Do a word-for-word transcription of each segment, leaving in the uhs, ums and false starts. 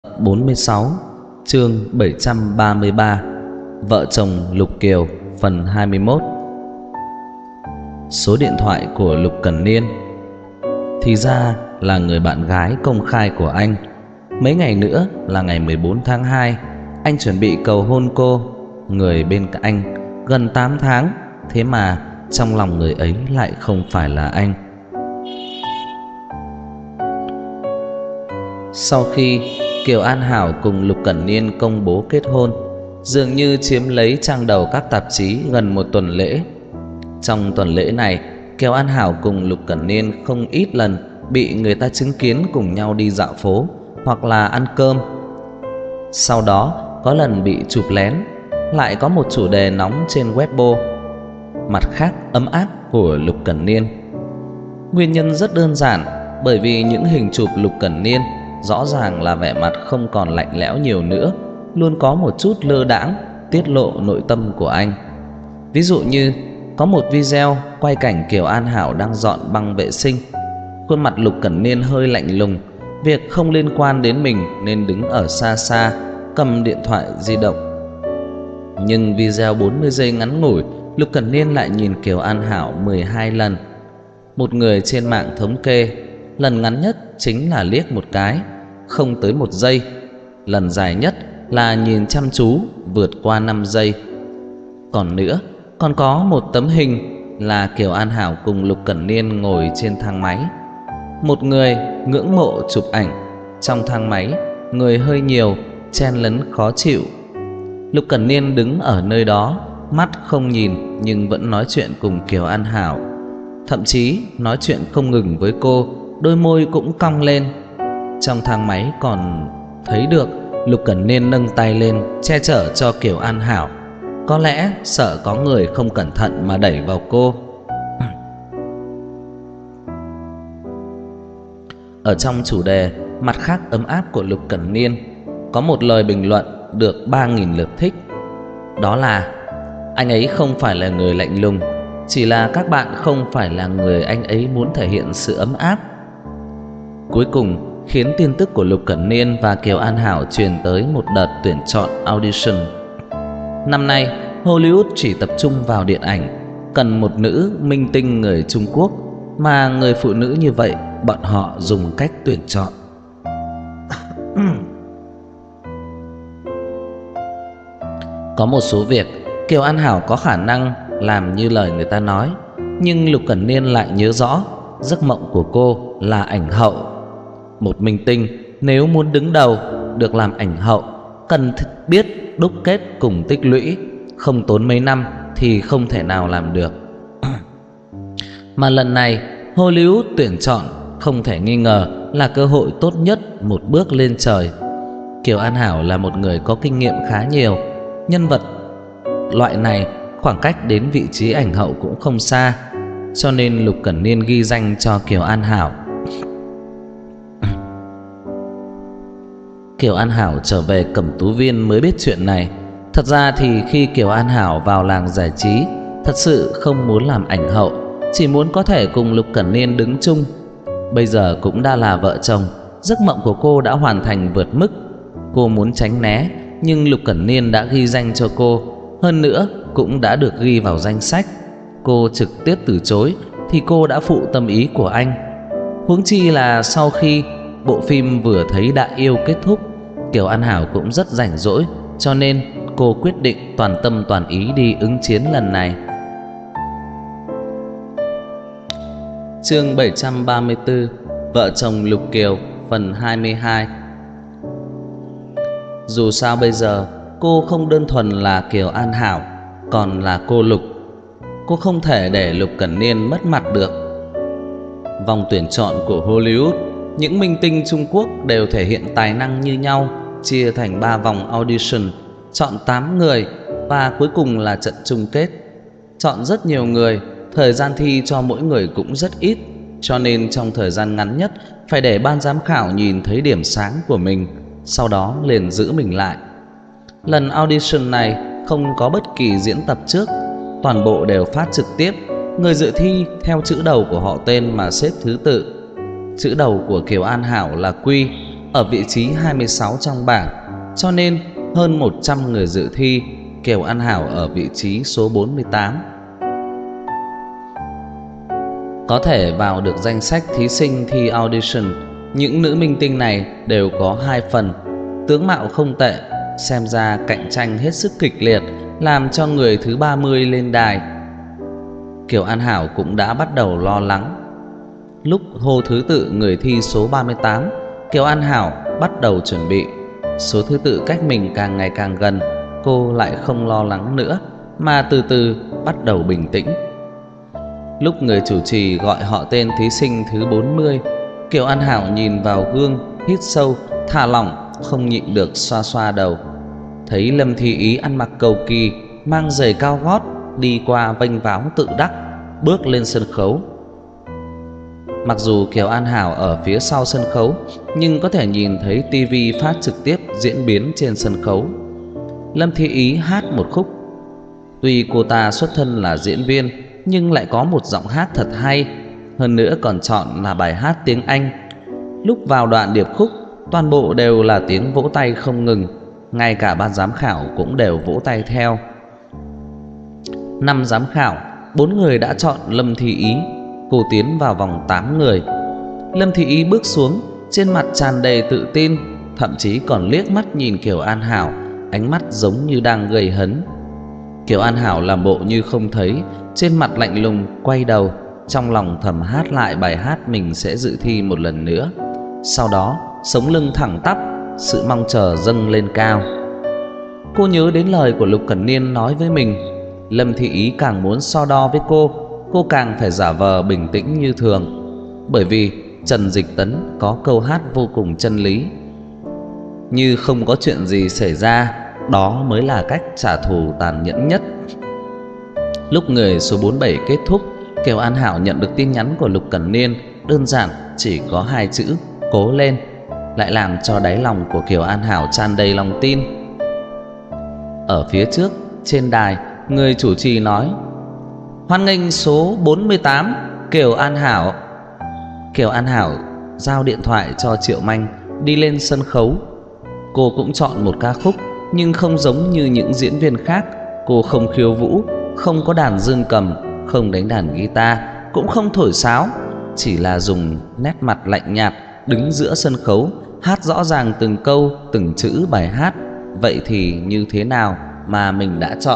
bốn mươi sáu, chương bảy trăm ba mươi ba. Vợ chồng Lục Kiều, phần hai mươi mốt. Số điện thoại của Lục Cẩn Niên. Thì ra là người bạn gái công khai của anh. Mấy ngày nữa là ngày mười bốn tháng hai, anh chuẩn bị cầu hôn cô. Người bên cạnh anh gần tám tháng, thế mà trong lòng người ấy lại không phải là anh. Sau khi Kiều An Hảo cùng Lục Cẩn Niên công bố kết hôn, dường như chiếm lấy trang đầu các tạp chí gần một tuần lễ. Trong tuần lễ này, Kiều An Hảo cùng Lục Cẩn Niên không ít lần bị người ta chứng kiến cùng nhau đi dạo phố hoặc là ăn cơm. Sau đó có lần bị chụp lén. Lại có một chủ đề nóng trên Weibo: mặt khác ấm áp của Lục Cẩn Niên. Nguyên nhân rất đơn giản, bởi vì những hình chụp Lục Cẩn Niên rõ ràng là vẻ mặt không còn lạnh lẽo nhiều nữa, luôn có một chút lơ đãng, tiết lộ nội tâm của anh. Ví dụ như có một video quay cảnh Kiều An Hảo đang dọn băng vệ sinh. Khuôn mặt Lục Cẩn Niên hơi lạnh lùng, việc không liên quan đến mình nên đứng ở xa xa, cầm điện thoại di động. Nhưng video bốn mươi giây ngắn ngủi, Lục Cẩn Niên lại nhìn Kiều An Hảo mười hai lần. Một người trên mạng thống kê, lần ngắn nhất chính là liếc một cái, không tới một giây. Lần dài nhất là nhìn chăm chú, vượt qua năm giây. Còn nữa, còn có một tấm hình là Kiều An Hảo cùng Lục Cẩn Niên ngồi trên thang máy. Một người ngưỡng mộ chụp ảnh. Trong thang máy, người hơi nhiều, chen lấn khó chịu. Lục Cẩn Niên đứng ở nơi đó, mắt không nhìn nhưng vẫn nói chuyện cùng Kiều An Hảo. Thậm chí nói chuyện không ngừng với cô, đôi môi cũng cong lên. Trong thang máy còn thấy được Lục Cẩn Niên nâng tay lên che chở cho Kiều An Hảo, có lẽ sợ có người không cẩn thận mà đẩy vào cô. Ở trong chủ đề mặt khác ấm áp của Lục Cẩn Niên, có một lời bình luận được ba nghìn lượt thích. Đó là: anh ấy không phải là người lạnh lùng, chỉ là các bạn không phải là người anh ấy muốn thể hiện sự ấm áp. Cuối cùng khiến tin tức của Lục Cẩn Niên và Kiều An Hảo truyền tới một đợt tuyển chọn audition. Năm nay Hollywood chỉ tập trung vào điện ảnh, cần một nữ minh tinh người Trung Quốc, mà người phụ nữ như vậy bọn họ dùng cách tuyển chọn. Có một số việc Kiều An Hảo có khả năng làm như lời người ta nói, nhưng Lục Cẩn Niên lại nhớ rõ giấc mộng của cô là ảnh hậu. Một minh tinh nếu muốn đứng đầu được làm ảnh hậu, cần biết đúc kết cùng tích lũy, không tốn mấy năm thì không thể nào làm được. Mà lần này Hollywood tuyển chọn không thể nghi ngờ là cơ hội tốt nhất một bước lên trời. Kiều An Hảo là một người có kinh nghiệm khá nhiều. Nhân vật loại này khoảng cách đến vị trí ảnh hậu cũng không xa, cho nên Lục Cẩn Niên ghi danh cho Kiều An Hảo. Kiều An Hảo trở về Cẩm Tú Viên mới biết chuyện này. Thật ra thì khi Kiều An Hảo vào làng giải trí, thật sự không muốn làm ảnh hậu, chỉ muốn có thể cùng Lục Cẩn Niên đứng chung. Bây giờ cũng đã là vợ chồng, giấc mộng của cô đã hoàn thành vượt mức. Cô muốn tránh né, nhưng Lục Cẩn Niên đã ghi danh cho cô. Hơn nữa cũng đã được ghi vào danh sách. Cô trực tiếp từ chối thì cô đã phụ tâm ý của anh. Huống chi là sau khi bộ phim Vừa Thấy Đã Yêu kết thúc, Kiều An Hảo cũng rất rảnh rỗi, cho nên cô quyết định toàn tâm toàn ý đi ứng chiến lần này. Chương bảy trăm ba mươi tư. Vợ chồng Lục Kiều, phần hai mươi hai. Dù sao bây giờ cô không đơn thuần là Kiều An Hảo, còn là cô Lục. Cô không thể để Lục Cẩn Niên mất mặt được. Vòng tuyển chọn của Hollywood, những minh tinh Trung Quốc đều thể hiện tài năng như nhau, chia thành ba vòng audition, chọn tám người và cuối cùng là trận chung kết. Chọn rất nhiều người, thời gian thi cho mỗi người cũng rất ít, cho nên trong thời gian ngắn nhất phải để ban giám khảo nhìn thấy điểm sáng của mình, sau đó liền giữ mình lại. Lần audition này không có bất kỳ diễn tập trước, toàn bộ đều phát trực tiếp. Người dự thi theo chữ đầu của họ tên mà xếp thứ tự. Chữ đầu của Kiều An Hảo là Quy, ở vị trí hai mươi sáu trong bảng, cho nên hơn một trăm người dự thi, Kiều An Hảo ở vị trí số bốn mươi tám. Có thể vào được danh sách thí sinh thi audition, những nữ minh tinh này đều có hai phần. Tướng mạo không tệ, xem ra cạnh tranh hết sức kịch liệt, làm cho người thứ ba mươi lên đài. Kiều An Hảo cũng đã bắt đầu lo lắng. Lúc hô thứ tự người thi số ba mươi tám, Kiều An Hảo bắt đầu chuẩn bị. Số thứ tự cách mình càng ngày càng gần, cô lại không lo lắng nữa, mà từ từ bắt đầu bình tĩnh. Lúc người chủ trì gọi họ tên thí sinh thứ bốn mươi, Kiều An Hảo nhìn vào gương, hít sâu, thả lỏng, không nhịn được xoa xoa đầu. Thấy Lâm Thi Ý ăn mặc cầu kỳ, mang giày cao gót, đi qua vênh váo tự đắc, bước lên sân khấu. Mặc dù Kiều An Hảo ở phía sau sân khấu, nhưng có thể nhìn thấy tivi phát trực tiếp diễn biến trên sân khấu. Lâm Thi Ý hát một khúc. Tuy cô ta xuất thân là diễn viên, nhưng lại có một giọng hát thật hay, hơn nữa còn chọn là bài hát tiếng Anh. Lúc vào đoạn điệp khúc, toàn bộ đều là tiếng vỗ tay không ngừng, ngay cả ban giám khảo cũng đều vỗ tay theo. Năm giám khảo, bốn người đã chọn Lâm Thi Ý. Cô tiến vào vòng tám người. Lâm Thi Ý bước xuống, trên mặt tràn đầy tự tin, thậm chí còn liếc mắt nhìn Kiều An Hảo, ánh mắt giống như đang gây hấn. Kiều An Hảo làm bộ như không thấy, trên mặt lạnh lùng quay đầu, trong lòng thầm hát lại bài hát mình sẽ dự thi một lần nữa. Sau đó sống lưng thẳng tắp, sự mong chờ dâng lên cao. Cô nhớ đến lời của Lục Cẩn Niên nói với mình. Lâm Thi Ý càng muốn so đo với cô, cô càng phải giả vờ bình tĩnh như thường. Bởi vì Trần Dịch Tấn có câu hát vô cùng chân lý: như không có chuyện gì xảy ra, đó mới là cách trả thù tàn nhẫn nhất. Lúc người số bốn mươi bảy kết thúc, Kiều An Hảo nhận được tin nhắn của Lục Cẩn Niên, đơn giản chỉ có hai chữ cố lên, lại làm cho đáy lòng của Kiều An Hảo tràn đầy lòng tin. Ở phía trước, trên đài, người chủ trì nói: hoan nghênh số bốn mươi tám, Kiều An Hảo. Kiều An Hảo giao điện thoại cho Triệu Manh, đi lên sân khấu. Cô cũng chọn một ca khúc, nhưng không giống như những diễn viên khác. Cô không khiêu vũ, không có đàn dương cầm, không đánh đàn guitar, cũng không thổi sáo, chỉ là dùng nét mặt lạnh nhạt đứng giữa sân khấu, hát rõ ràng từng câu, từng chữ bài hát. Vậy thì như thế nào mà mình đã chọn?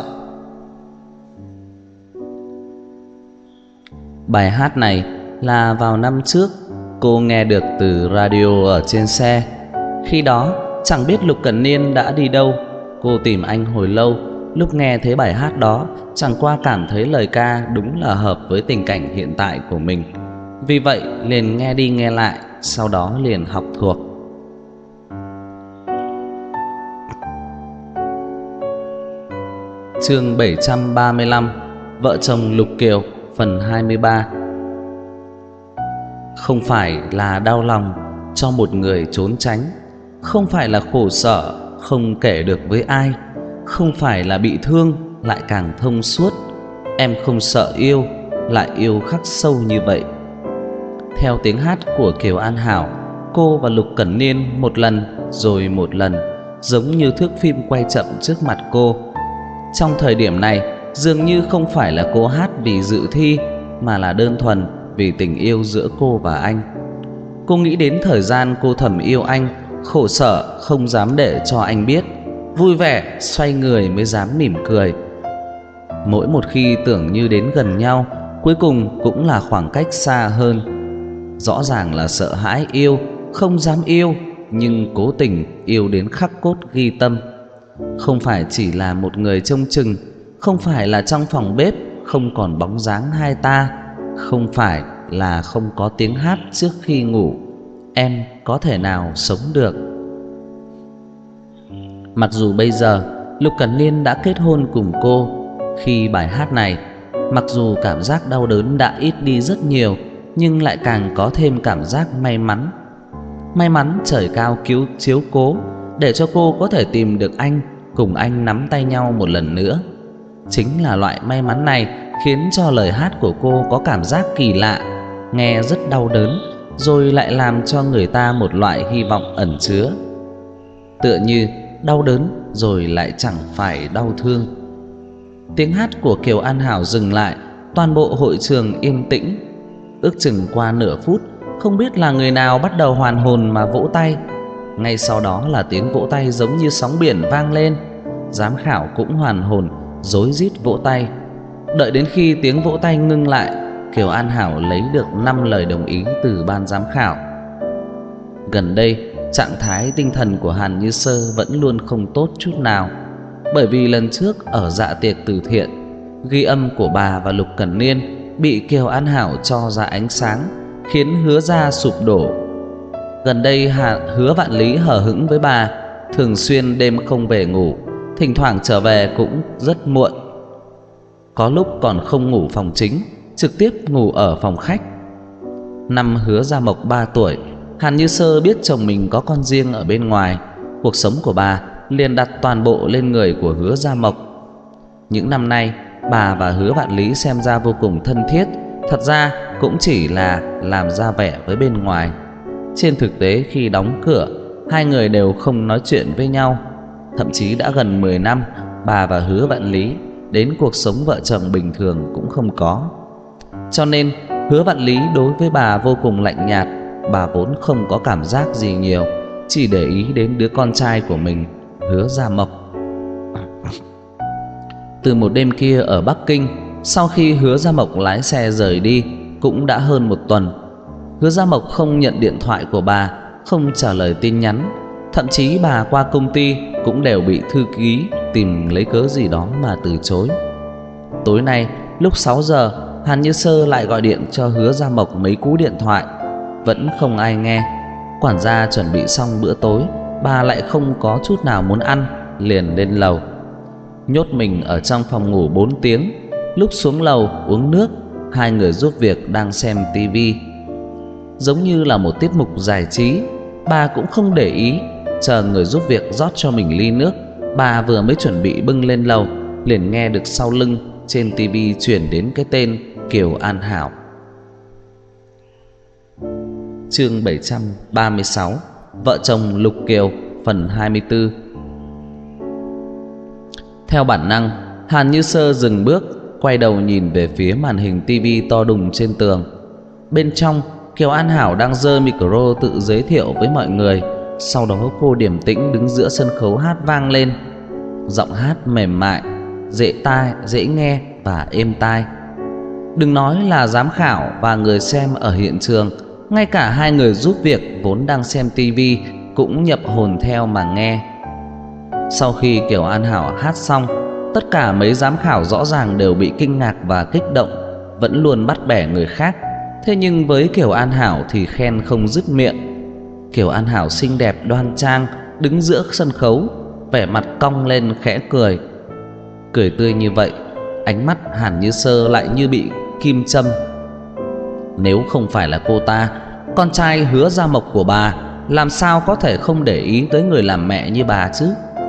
Bài hát này là vào năm trước, cô nghe được từ radio ở trên xe. Khi đó chẳng biết Lục Cẩn Niên đã đi đâu. Cô tìm anh hồi lâu. Lúc nghe thấy bài hát đó, chẳng qua cảm thấy lời ca đúng là hợp với tình cảnh hiện tại của mình. Vì vậy liền nghe đi nghe lại, sau đó liền học thuộc. Chương bảy trăm ba mươi lăm, Vợ chồng Lục Kiều, phần hai mươi ba. Không phải là đau lòng cho một người trốn tránh, không phải là khổ sở không kể được với ai, không phải là bị thương lại càng thông suốt. Em không sợ yêu, lại yêu khắc sâu như vậy. Theo tiếng hát của Kiều An Hảo, cô và Lục Cẩn Niên một lần rồi một lần, giống như thước phim quay chậm trước mặt cô. Trong thời điểm này, dường như không phải là cô hát vì dự thi, mà là đơn thuần vì tình yêu giữa cô và anh. Cô nghĩ đến thời gian cô thầm yêu anh, khổ sở không dám để cho anh biết, vui vẻ xoay người mới dám mỉm cười. Mỗi một khi tưởng như đến gần nhau, cuối cùng cũng là khoảng cách xa hơn. Rõ ràng là sợ hãi yêu, không dám yêu, nhưng cố tình yêu đến khắc cốt ghi tâm. Không phải chỉ là một người trông chừng, không phải là trong phòng bếp không còn bóng dáng hai ta, không phải là không có tiếng hát trước khi ngủ. Em có thể nào sống được? Mặc dù bây giờ Lục Cẩn Niên đã kết hôn cùng cô, khi bài hát này, mặc dù cảm giác đau đớn đã ít đi rất nhiều, nhưng lại càng có thêm cảm giác may mắn. May mắn trời cao cứu chiếu cố, để cho cô có thể tìm được anh, cùng anh nắm tay nhau một lần nữa. Chính là loại may mắn này khiến cho lời hát của cô có cảm giác kỳ lạ, nghe rất đau đớn, rồi lại làm cho người ta một loại hy vọng ẩn chứa. Tựa như đau đớn rồi lại chẳng phải đau thương. Tiếng hát của Kiều An Hảo dừng lại, toàn bộ hội trường yên tĩnh. Ước chừng qua nửa phút, không biết là người nào bắt đầu hoàn hồn mà vỗ tay. Ngay sau đó là tiếng vỗ tay giống như sóng biển vang lên. Giám khảo cũng hoàn hồn, rối rít vỗ tay. Đợi đến khi tiếng vỗ tay ngưng lại, Kiều An Hảo lấy được năm lời đồng ý từ ban giám khảo. Gần đây, trạng thái tinh thần của Hàn Như Sơ vẫn luôn không tốt chút nào. Bởi vì lần trước ở dạ tiệc từ thiện, ghi âm của bà và Lục Cẩn Niên bị Kiều An Hảo cho ra ánh sáng, khiến Hứa gia sụp đổ. Gần đây Hứa Vạn Lý hờ hững với bà, thường xuyên đêm không về ngủ, thỉnh thoảng trở về cũng rất muộn. Có lúc còn không ngủ phòng chính, trực tiếp ngủ ở phòng khách. Năm Hứa Gia Mộc ba tuổi, Hàn Như Sơ biết chồng mình có con riêng ở bên ngoài. Cuộc sống của bà liền đặt toàn bộ lên người của Hứa Gia Mộc. Những năm nay, bà và Hứa Vạn Lý xem ra vô cùng thân thiết. Thật ra cũng chỉ là làm ra vẻ với bên ngoài. Trên thực tế khi đóng cửa, hai người đều không nói chuyện với nhau. Thậm chí đã gần mười năm, bà và Hứa Vạn Lý đến cuộc sống vợ chồng bình thường cũng không có. Cho nên Hứa Vạn Lý đối với bà vô cùng lạnh nhạt. Bà vốn không có cảm giác gì nhiều, chỉ để ý đến đứa con trai của mình, Hứa Gia Mộc. Từ một đêm kia ở Bắc Kinh, sau khi Hứa Gia Mộc lái xe rời đi, cũng đã hơn một tuần. Hứa Gia Mộc không nhận điện thoại của bà, không trả lời tin nhắn. Thậm chí bà qua công ty cũng đều bị thư ký tìm lấy cớ gì đó mà từ chối. Tối nay lúc sáu giờ, Hàn Như Sơ lại gọi điện cho Hứa Gia Mộc mấy cú điện thoại, vẫn không ai nghe. Quản gia chuẩn bị xong bữa tối, bà lại không có chút nào muốn ăn, liền lên lầu. Nhốt mình ở trong phòng ngủ bốn tiếng. Lúc xuống lầu uống nước, hai người giúp việc đang xem tivi. Giống như là một tiết mục giải trí, bà cũng không để ý. Chờ người giúp việc rót cho mình ly nước, bà vừa mới chuẩn bị bưng lên lầu, liền nghe được sau lưng trên tivi chuyển đến cái tên Kiều An Hảo. Chương bảy trăm ba mươi sáu, Vợ chồng Lục Kiều, phần hai mươi tư. Theo bản năng, Hàn Như Sơ dừng bước, quay đầu nhìn về phía màn hình tivi to đùng trên tường. Bên trong, Kiều An Hảo đang giơ micro tự giới thiệu với mọi người. Sau đó cô điềm tĩnh đứng giữa sân khấu hát vang lên. Giọng hát mềm mại, dễ tai, dễ nghe và êm tai. Đừng nói là giám khảo và người xem ở hiện trường, ngay cả hai người giúp việc vốn đang xem tivi cũng nhập hồn theo mà nghe. Sau khi Kiều An Hảo hát xong, tất cả mấy giám khảo rõ ràng đều bị kinh ngạc và kích động, vẫn luôn bắt bẻ người khác. Thế nhưng với Kiều An Hảo thì khen không dứt miệng. Kiều An Hảo xinh đẹp đoan trang, đứng giữa sân khấu, vẻ mặt cong lên khẽ cười. Cười tươi như vậy, ánh mắt Hàn Như Sơ lại như bị kim châm. Nếu không phải là cô ta, con trai Hứa Gia Mộc của bà làm sao có thể không để ý tới người làm mẹ như bà chứ?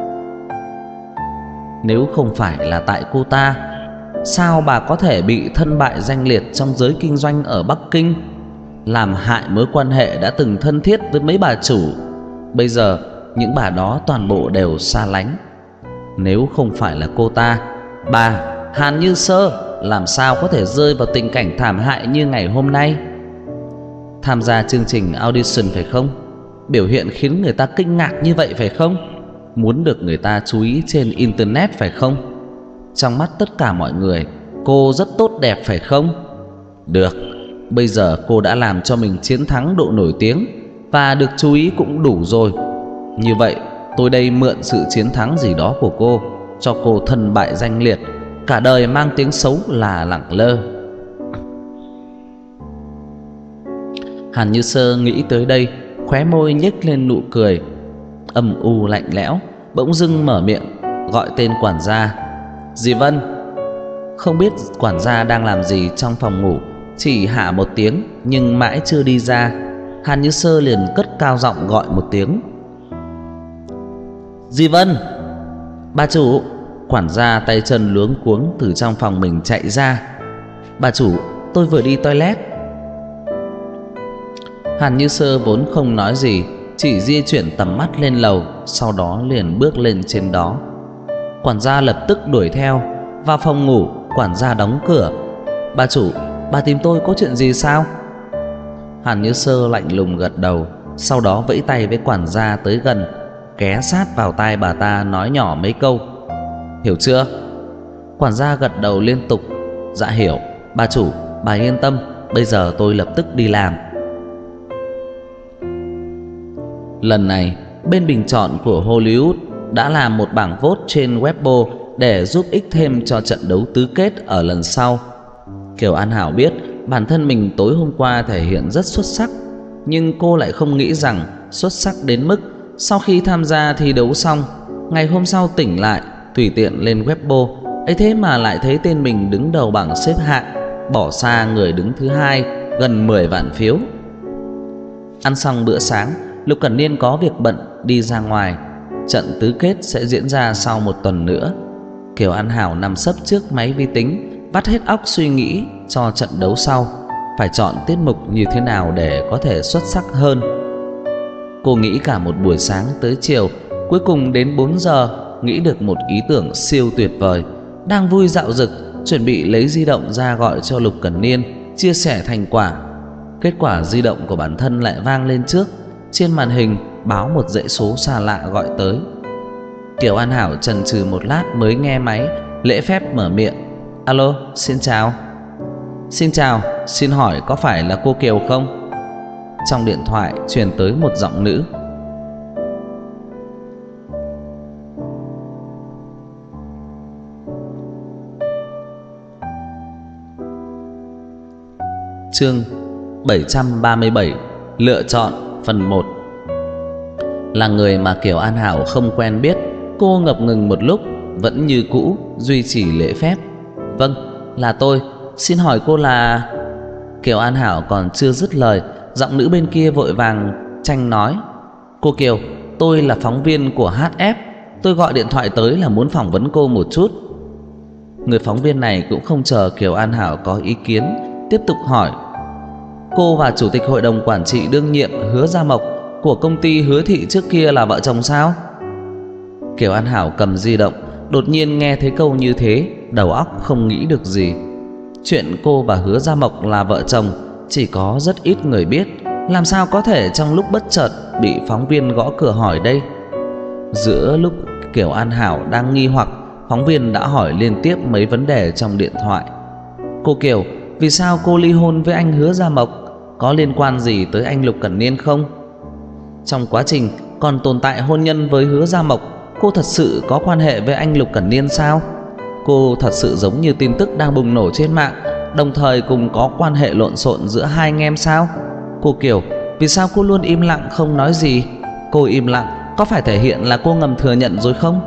Nếu không phải là tại cô ta, sao bà có thể bị thân bại danh liệt trong giới kinh doanh ở Bắc Kinh, làm hại mối quan hệ đã từng thân thiết với mấy bà chủ? Bây giờ những bà đó toàn bộ đều xa lánh. Nếu không phải là cô ta, bà Hàn Như Sơ làm sao có thể rơi vào tình cảnh thảm hại như ngày hôm nay? Tham gia chương trình audition phải không? Biểu hiện khiến người ta kinh ngạc như vậy phải không? Muốn được người ta chú ý trên internet phải không? Trong mắt tất cả mọi người, cô rất tốt đẹp phải không? Được, bây giờ cô đã làm cho mình chiến thắng độ nổi tiếng và được chú ý cũng đủ rồi. Như vậy tôi đây mượn sự chiến thắng gì đó của cô, cho cô thân bại danh liệt, cả đời mang tiếng xấu là lẳng lơ. Hàn Như Sơ nghĩ tới đây, khóe môi nhếch lên nụ cười âm u lạnh lẽo, bỗng dưng mở miệng gọi tên quản gia. Dì Vân. Không biết quản gia đang làm gì trong phòng ngủ, chỉ hạ một tiếng nhưng mãi chưa đi ra. Hàn Như Sơ liền cất cao giọng gọi một tiếng. Dì Vân. Bà chủ. Quản gia tay chân luống cuống từ trong phòng mình chạy ra. Bà chủ, tôi vừa đi toilet. Hàn Như Sơ vốn không nói gì, chỉ di chuyển tầm mắt lên lầu, sau đó liền bước lên trên đó. Quản gia lập tức đuổi theo. Vào phòng ngủ, quản gia đóng cửa. Bà chủ, bà tìm tôi có chuyện gì sao? Hàn Như Sơ lạnh lùng gật đầu, sau đó vẫy tay với quản gia tới gần, ghé sát vào tai bà ta nói nhỏ mấy câu. Hiểu chưa? Quản gia gật đầu liên tục. Dạ hiểu, bà chủ, bà yên tâm, bây giờ tôi lập tức đi làm. Lần này, bên bình chọn của Hollywood đã làm một bảng vote trên Weibo để giúp ích thêm cho trận đấu tứ kết ở lần sau. Kiều An Hảo biết bản thân mình tối hôm qua thể hiện rất xuất sắc, nhưng cô lại không nghĩ rằng xuất sắc đến mức sau khi tham gia thi đấu xong, ngày hôm sau tỉnh lại, tùy tiện lên Weibo, ấy thế mà lại thấy tên mình đứng đầu bảng xếp hạng, bỏ xa người đứng thứ hai gần mười vạn phiếu. Ăn xong bữa sáng, Lục Cẩn Niên có việc bận đi ra ngoài. Trận tứ kết sẽ diễn ra sau một tuần nữa. Kiều An Hảo nằm sấp trước máy vi tính, vắt hết óc suy nghĩ cho trận đấu sau phải chọn tiết mục như thế nào để có thể xuất sắc hơn. Cô nghĩ cả một buổi sáng tới chiều, cuối cùng đến bốn giờ nghĩ được một ý tưởng siêu tuyệt vời. Đang vui dạo dực, chuẩn bị lấy di động ra gọi cho Lục Cẩn Niên chia sẻ thành quả. Kết quả di động của bản thân lại vang lên trước. Trên màn hình báo một dãy số xa lạ gọi tới. Kiều An Hảo chần chừ một lát mới nghe máy, lễ phép mở miệng. Alo, xin chào. Xin chào, xin hỏi có phải là cô Kiều không? Trong điện thoại truyền tới một giọng nữ. Chương bảy trăm ba mươi bảy, lựa chọn phần một. Là người mà Kiều An Hảo không quen biết, cô ngập ngừng một lúc, vẫn như cũ duy trì lễ phép. Vâng, là tôi, xin hỏi cô là... Kiều An Hảo còn chưa dứt lời, giọng nữ bên kia vội vàng tranh nói. Cô Kiều, tôi là phóng viên của hát ép, tôi gọi điện thoại tới là muốn phỏng vấn cô một chút. Người phóng viên này cũng không chờ Kiều An Hảo có ý kiến, tiếp tục hỏi. Cô và chủ tịch hội đồng quản trị đương nhiệm Hứa Gia Mộc của công ty Hứa Thị trước kia là vợ chồng sao? Kiều An Hảo cầm di động, đột nhiên nghe thấy câu như thế, đầu óc không nghĩ được gì. Chuyện cô và Hứa Gia Mộc là vợ chồng chỉ có rất ít người biết, làm sao có thể trong lúc bất chợt bị phóng viên gõ cửa hỏi đây? Giữa lúc Kiều An Hảo đang nghi hoặc, phóng viên đã hỏi liên tiếp mấy vấn đề trong điện thoại. Cô Kiều, vì sao cô ly hôn với anh Hứa Gia Mộc? Có liên quan gì tới anh Lục Cẩn Niên không? Trong quá trình còn tồn tại hôn nhân với Hứa Gia Mộc, cô thật sự có quan hệ với anh Lục Cẩn Niên sao? Cô thật sự giống như tin tức đang bùng nổ trên mạng, đồng thời cùng có quan hệ lộn xộn giữa hai anh em sao? Cô Kiều, vì sao cô luôn im lặng không nói gì? Cô im lặng có phải thể hiện là cô ngầm thừa nhận rồi không?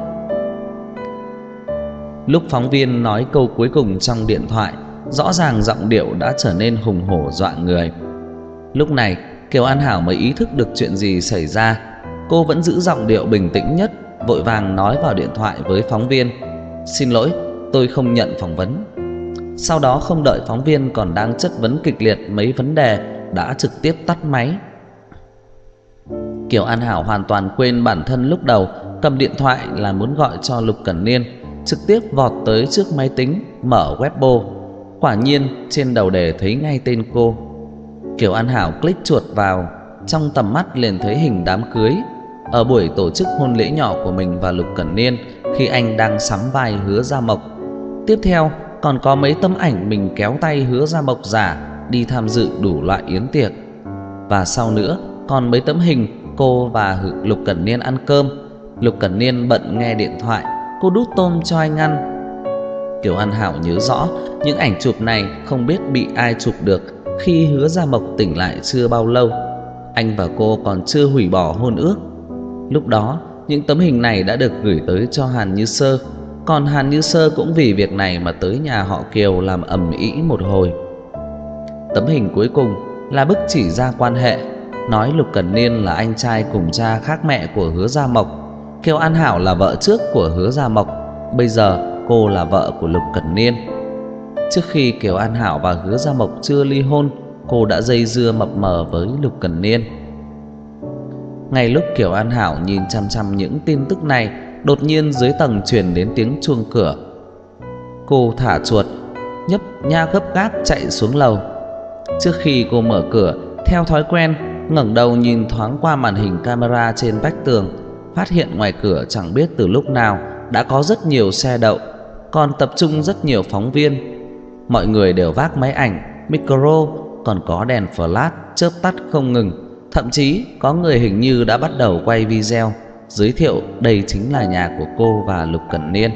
Lúc phóng viên nói câu cuối cùng trong điện thoại, rõ ràng giọng điệu đã trở nên hùng hổ dọa người. Lúc này Kiều An Hảo mới ý thức được chuyện gì xảy ra. Cô vẫn giữ giọng điệu bình tĩnh nhất, vội vàng nói vào điện thoại với phóng viên. Xin lỗi, tôi không nhận phỏng vấn. Sau đó không đợi phóng viên còn đang chất vấn kịch liệt mấy vấn đề, đã trực tiếp tắt máy. Kiều An Hảo hoàn toàn quên bản thân lúc đầu cầm điện thoại là muốn gọi cho Lục Cẩn Niên, trực tiếp vọt tới trước máy tính, mở Weibo. Quả nhiên trên đầu đề thấy ngay tên cô. Kiều An Hảo click chuột vào, trong tầm mắt liền thấy hình đám cưới ở buổi tổ chức hôn lễ nhỏ của mình và Lục Cẩn Niên khi anh đang sắm vai Hứa Gia Mộc. Tiếp theo còn có mấy tấm ảnh mình kéo tay Hứa Gia Mộc giả đi tham dự đủ loại yến tiệc. Và sau nữa còn mấy tấm hình cô và Lục Cẩn Niên ăn cơm. Lục Cẩn Niên bận nghe điện thoại, cô đút tôm cho anh ăn. Kiều An Hảo nhớ rõ những ảnh chụp này không biết bị ai chụp được khi Hứa Gia Mộc tỉnh lại chưa bao lâu. Anh và cô còn chưa hủy bỏ hôn ước. Lúc đó những tấm hình này đã được gửi tới cho Hàn Như Sơ, còn Hàn Như Sơ cũng vì việc này mà tới nhà họ Kiều làm ầm ĩ một hồi. Tấm hình cuối cùng là bức chỉ ra quan hệ, nói Lục Cẩn Niên là anh trai cùng cha khác mẹ của Hứa Gia Mộc, Kiều An Hảo là vợ trước của Hứa Gia Mộc, bây giờ cô là vợ của Lục Cẩn Niên. Trước khi Kiều An Hảo và Hứa Gia Mộc chưa ly hôn, cô đã dây dưa mập mờ với Lục Cẩn Niên. Ngay lúc Kiều An Hảo nhìn chăm chăm những tin tức này, đột nhiên dưới tầng truyền đến tiếng chuông cửa. Cô thả chuột, nhấp nha gấp gáp chạy xuống lầu. Trước khi cô mở cửa, theo thói quen ngẩng đầu nhìn thoáng qua màn hình camera trên vách tường, phát hiện ngoài cửa chẳng biết từ lúc nào đã có rất nhiều xe đậu, còn tập trung rất nhiều phóng viên. Mọi người đều vác máy ảnh, micro, còn có đèn flash chớp tắt không ngừng. Thậm chí có người hình như đã bắt đầu quay video giới thiệu đây chính là nhà của cô và Lục Cẩn Niên.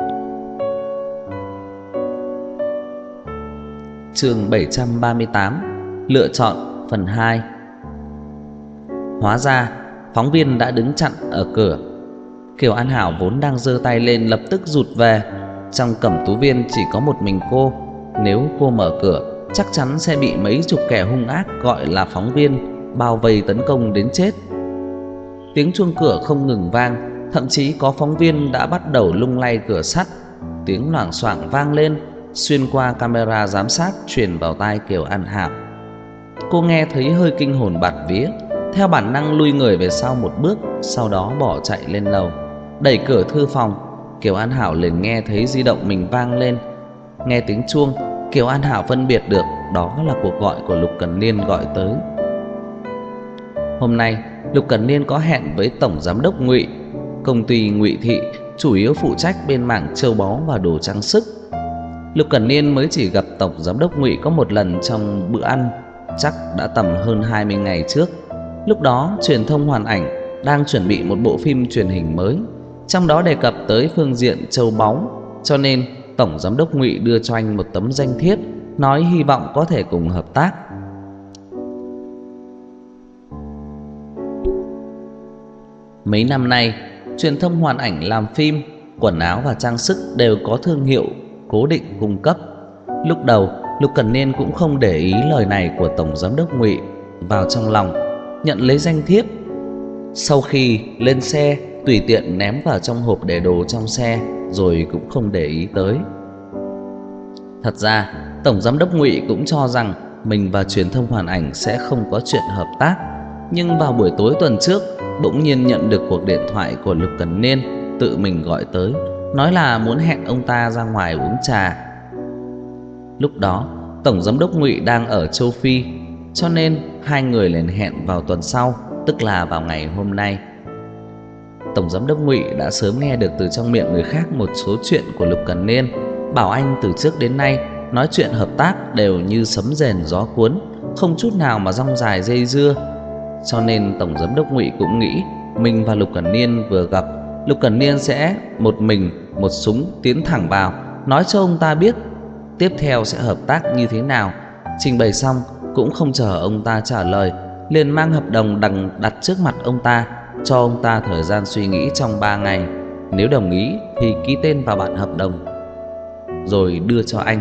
Chương bảy trăm ba mươi tám, lựa chọn phần hai. Hóa ra phóng viên đã đứng chặn ở cửa. Kiều An Hảo vốn đang giơ tay lên lập tức rụt về. Trong cẩm tú viên chỉ có một mình cô. Nếu cô mở cửa chắc chắn sẽ bị mấy chục kẻ hung ác gọi là phóng viên bao vây tấn công đến chết. Tiếng chuông cửa không ngừng vang, thậm chí có phóng viên đã bắt đầu lung lay cửa sắt. Tiếng loảng xoảng vang lên, xuyên qua camera giám sát truyền vào tai Kiều An Hảo. Cô nghe thấy hơi kinh hồn bạt vía, theo bản năng lui người về sau một bước, sau đó bỏ chạy lên lầu. Đẩy cửa thư phòng, Kiều An Hảo liền nghe thấy di động mình vang lên. Nghe tiếng chuông, Kiều An Hảo phân biệt được đó là cuộc gọi của Lục Cẩn Niên gọi tới. Hôm nay Lục Cẩn Niên có hẹn với tổng giám đốc Ngụy. Công ty Ngụy Thị chủ yếu phụ trách bên mảng châu báu và đồ trang sức. Lục Cẩn Niên mới chỉ gặp tổng giám đốc Ngụy có một lần trong bữa ăn, chắc đã tầm hơn hai mươi ngày trước. Lúc đó truyền thông Hoàn Ảnh đang chuẩn bị một bộ phim truyền hình mới, trong đó đề cập tới phương diện châu báu, cho nên tổng giám đốc Ngụy đưa cho anh một tấm danh thiếp, nói hy vọng có thể cùng hợp tác. Mấy năm nay, truyền thông Hoàn Ảnh làm phim, quần áo và trang sức đều có thương hiệu cố định cung cấp. Lúc đầu, Lục Cẩn Niên cũng không để ý lời này của tổng giám đốc Ngụy vào trong lòng, nhận lấy danh thiếp. Sau khi lên xe, tùy tiện ném vào trong hộp để đồ trong xe, rồi cũng không để ý tới. Thật ra, tổng giám đốc Ngụy cũng cho rằng mình và truyền thông Hoàn Ảnh sẽ không có chuyện hợp tác. Nhưng vào buổi tối tuần trước, bỗng nhiên nhận được cuộc điện thoại của Lục Cẩn Niên tự mình gọi tới, nói là muốn hẹn ông ta ra ngoài uống trà. Lúc đó tổng giám đốc Ngụy đang ở châu Phi, cho nên hai người liền hẹn vào tuần sau, tức là vào ngày hôm nay. Tổng giám đốc Ngụy đã sớm nghe được từ trong miệng người khác một số chuyện của Lục Cẩn Niên, bảo anh từ trước đến nay nói chuyện hợp tác đều như sấm rền gió cuốn, không chút nào mà dong dài dây dưa. Cho nên tổng giám đốc Ngụy cũng nghĩ mình và Lục Cẩn Niên vừa gặp, Lục Cẩn Niên sẽ một mình một súng tiến thẳng vào, nói cho ông ta biết tiếp theo sẽ hợp tác như thế nào. Trình bày xong cũng không chờ ông ta trả lời, liền mang hợp đồng đằng đặt trước mặt ông ta, cho ông ta thời gian suy nghĩ trong ba ngày. Nếu đồng ý thì ký tên vào bản hợp đồng, rồi đưa cho anh.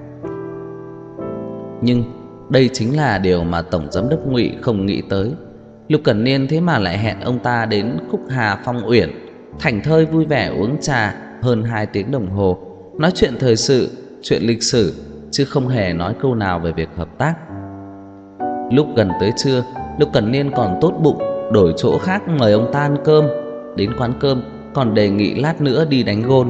Nhưng đây chính là điều mà tổng giám đốc Ngụy không nghĩ tới. Lục Cẩn Niên thế mà lại hẹn ông ta đến Cúc Hà Phong Uyển, thảnh thơi vui vẻ uống trà hơn hai tiếng đồng hồ, nói chuyện thời sự, chuyện lịch sử, chứ không hề nói câu nào về việc hợp tác. Lúc gần tới trưa, Lục Cẩn Niên còn tốt bụng đổi chỗ khác mời ông ta ăn cơm. Đến quán cơm còn đề nghị lát nữa đi đánh gôn.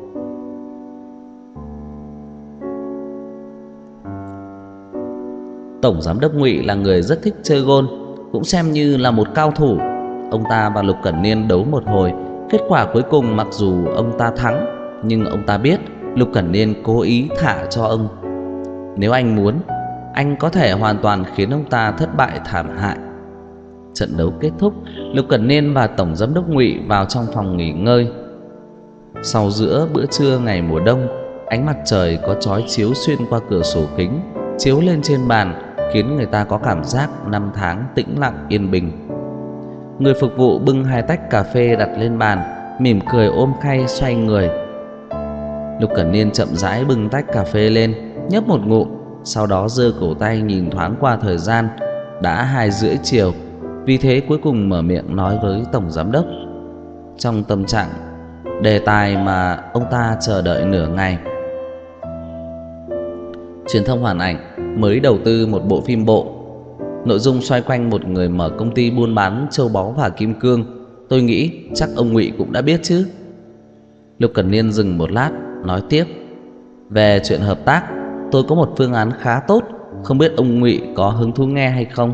Tổng giám đốc Ngụy là người rất thích chơi gôn, cũng xem như là một cao thủ. Ông ta và Lục Cẩn Niên đấu một hồi, kết quả cuối cùng mặc dù ông ta thắng, nhưng ông ta biết Lục Cẩn Niên cố ý thả cho ông. Nếu anh muốn, anh có thể hoàn toàn khiến ông ta thất bại thảm hại. Trận đấu kết thúc, Lục Cẩn Niên và tổng giám đốc Ngụy vào trong phòng nghỉ ngơi. Sau giữa bữa trưa ngày mùa đông, ánh mặt trời có chói chiếu xuyên qua cửa sổ kính, chiếu lên trên bàn, khiến người ta có cảm giác năm tháng tĩnh lặng yên bình. Người phục vụ bưng hai tách cà phê đặt lên bàn, mỉm cười ôm khay xoay người. Lục Cẩn Niên chậm rãi bưng tách cà phê lên, nhấp một ngụm, sau đó giơ cổ tay nhìn thoáng qua thời gian, đã hai rưỡi chiều. Vì thế cuối cùng mở miệng nói với tổng giám đốc, trong tâm trạng đề tài mà ông ta chờ đợi nửa ngày. Truyền thông Hoàn Ảnh mới đầu tư một bộ phim bộ. Nội dung xoay quanh một người mở công ty buôn bán châu báu và kim cương. Tôi nghĩ chắc ông Ngụy cũng đã biết chứ. Lục Cẩn Niên dừng một lát, nói tiếp: về chuyện hợp tác, tôi có một phương án khá tốt, không biết ông Ngụy có hứng thú nghe hay không?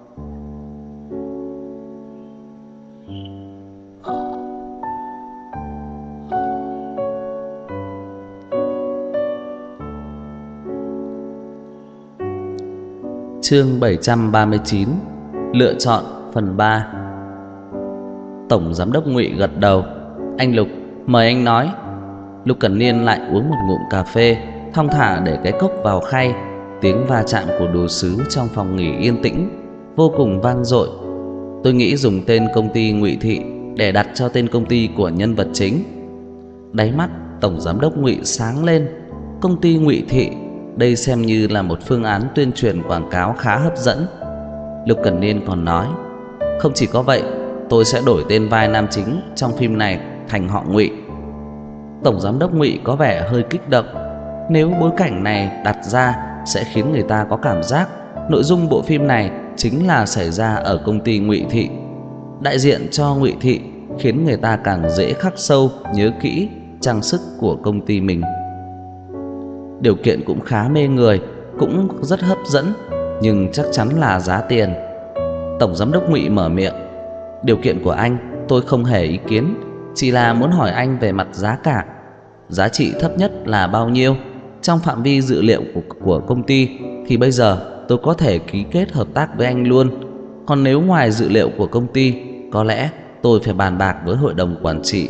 Chương bảy trăm ba mươi chín: Lựa chọn phần ba. Tổng giám đốc Ngụy gật đầu: anh Lục, mời anh nói. Lục Cẩn Niên lại uống một ngụm cà phê, thong thả để cái cốc vào khay. Tiếng va chạm của đồ sứ trong phòng nghỉ yên tĩnh vô cùng vang dội. Tôi nghĩ dùng tên công ty Ngụy Thị để đặt cho tên công ty của nhân vật chính. Đáy mắt tổng giám đốc Ngụy sáng lên. Công ty Ngụy Thị, đây xem như là một phương án tuyên truyền quảng cáo khá hấp dẫn. Lục Cẩn Niên còn nói: không chỉ có vậy, tôi sẽ đổi tên vai nam chính trong phim này thành họ Ngụy. Tổng giám đốc Ngụy có vẻ hơi kích động. Nếu bối cảnh này đặt ra sẽ khiến người ta có cảm giác nội dung bộ phim này chính là xảy ra ở công ty Ngụy Thị. Đại diện cho Ngụy Thị khiến người ta càng dễ khắc sâu nhớ kỹ trang sức của công ty mình. Điều kiện cũng khá mê người, cũng rất hấp dẫn, nhưng chắc chắn là giá tiền. Tổng giám đốc Ngụy mở miệng: điều kiện của anh tôi không hề ý kiến, chỉ là muốn hỏi anh về mặt giá cả. Giá trị thấp nhất là bao nhiêu? Trong phạm vi dự liệu của, của công ty thì bây giờ tôi có thể ký kết hợp tác với anh luôn. Còn nếu ngoài dự liệu của công ty, có lẽ tôi phải bàn bạc với hội đồng quản trị.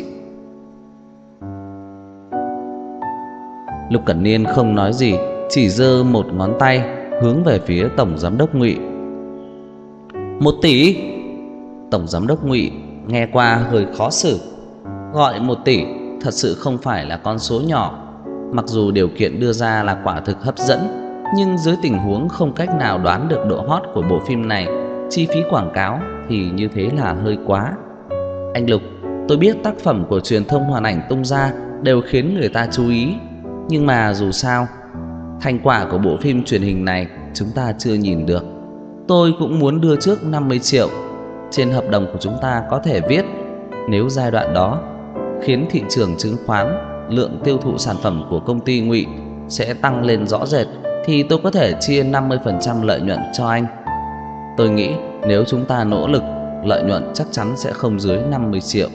Lục Cẩn Niên không nói gì, chỉ giơ một ngón tay hướng về phía tổng giám đốc Ngụy. Một tỷ. Tổng giám đốc Ngụy nghe qua hơi khó xử. Gọi một tỷ thật sự không phải là con số nhỏ. Mặc dù điều kiện đưa ra là quả thực hấp dẫn, nhưng dưới tình huống không cách nào đoán được độ hot của bộ phim này, chi phí quảng cáo thì như thế là hơi quá. Anh Lục, tôi biết tác phẩm của truyền thông hoàn ảnh tung ra đều khiến người ta chú ý, nhưng mà dù sao, thành quả của bộ phim truyền hình này chúng ta chưa nhìn được. Tôi cũng muốn đưa trước năm mươi triệu. Trên hợp đồng của chúng ta có thể viết, nếu giai đoạn đó khiến thị trường chứng khoán, lượng tiêu thụ sản phẩm của công ty Ngụy sẽ tăng lên rõ rệt, thì tôi có thể chia năm mươi phần trăm lợi nhuận cho anh. Tôi nghĩ nếu chúng ta nỗ lực, lợi nhuận chắc chắn sẽ không dưới năm mươi triệu.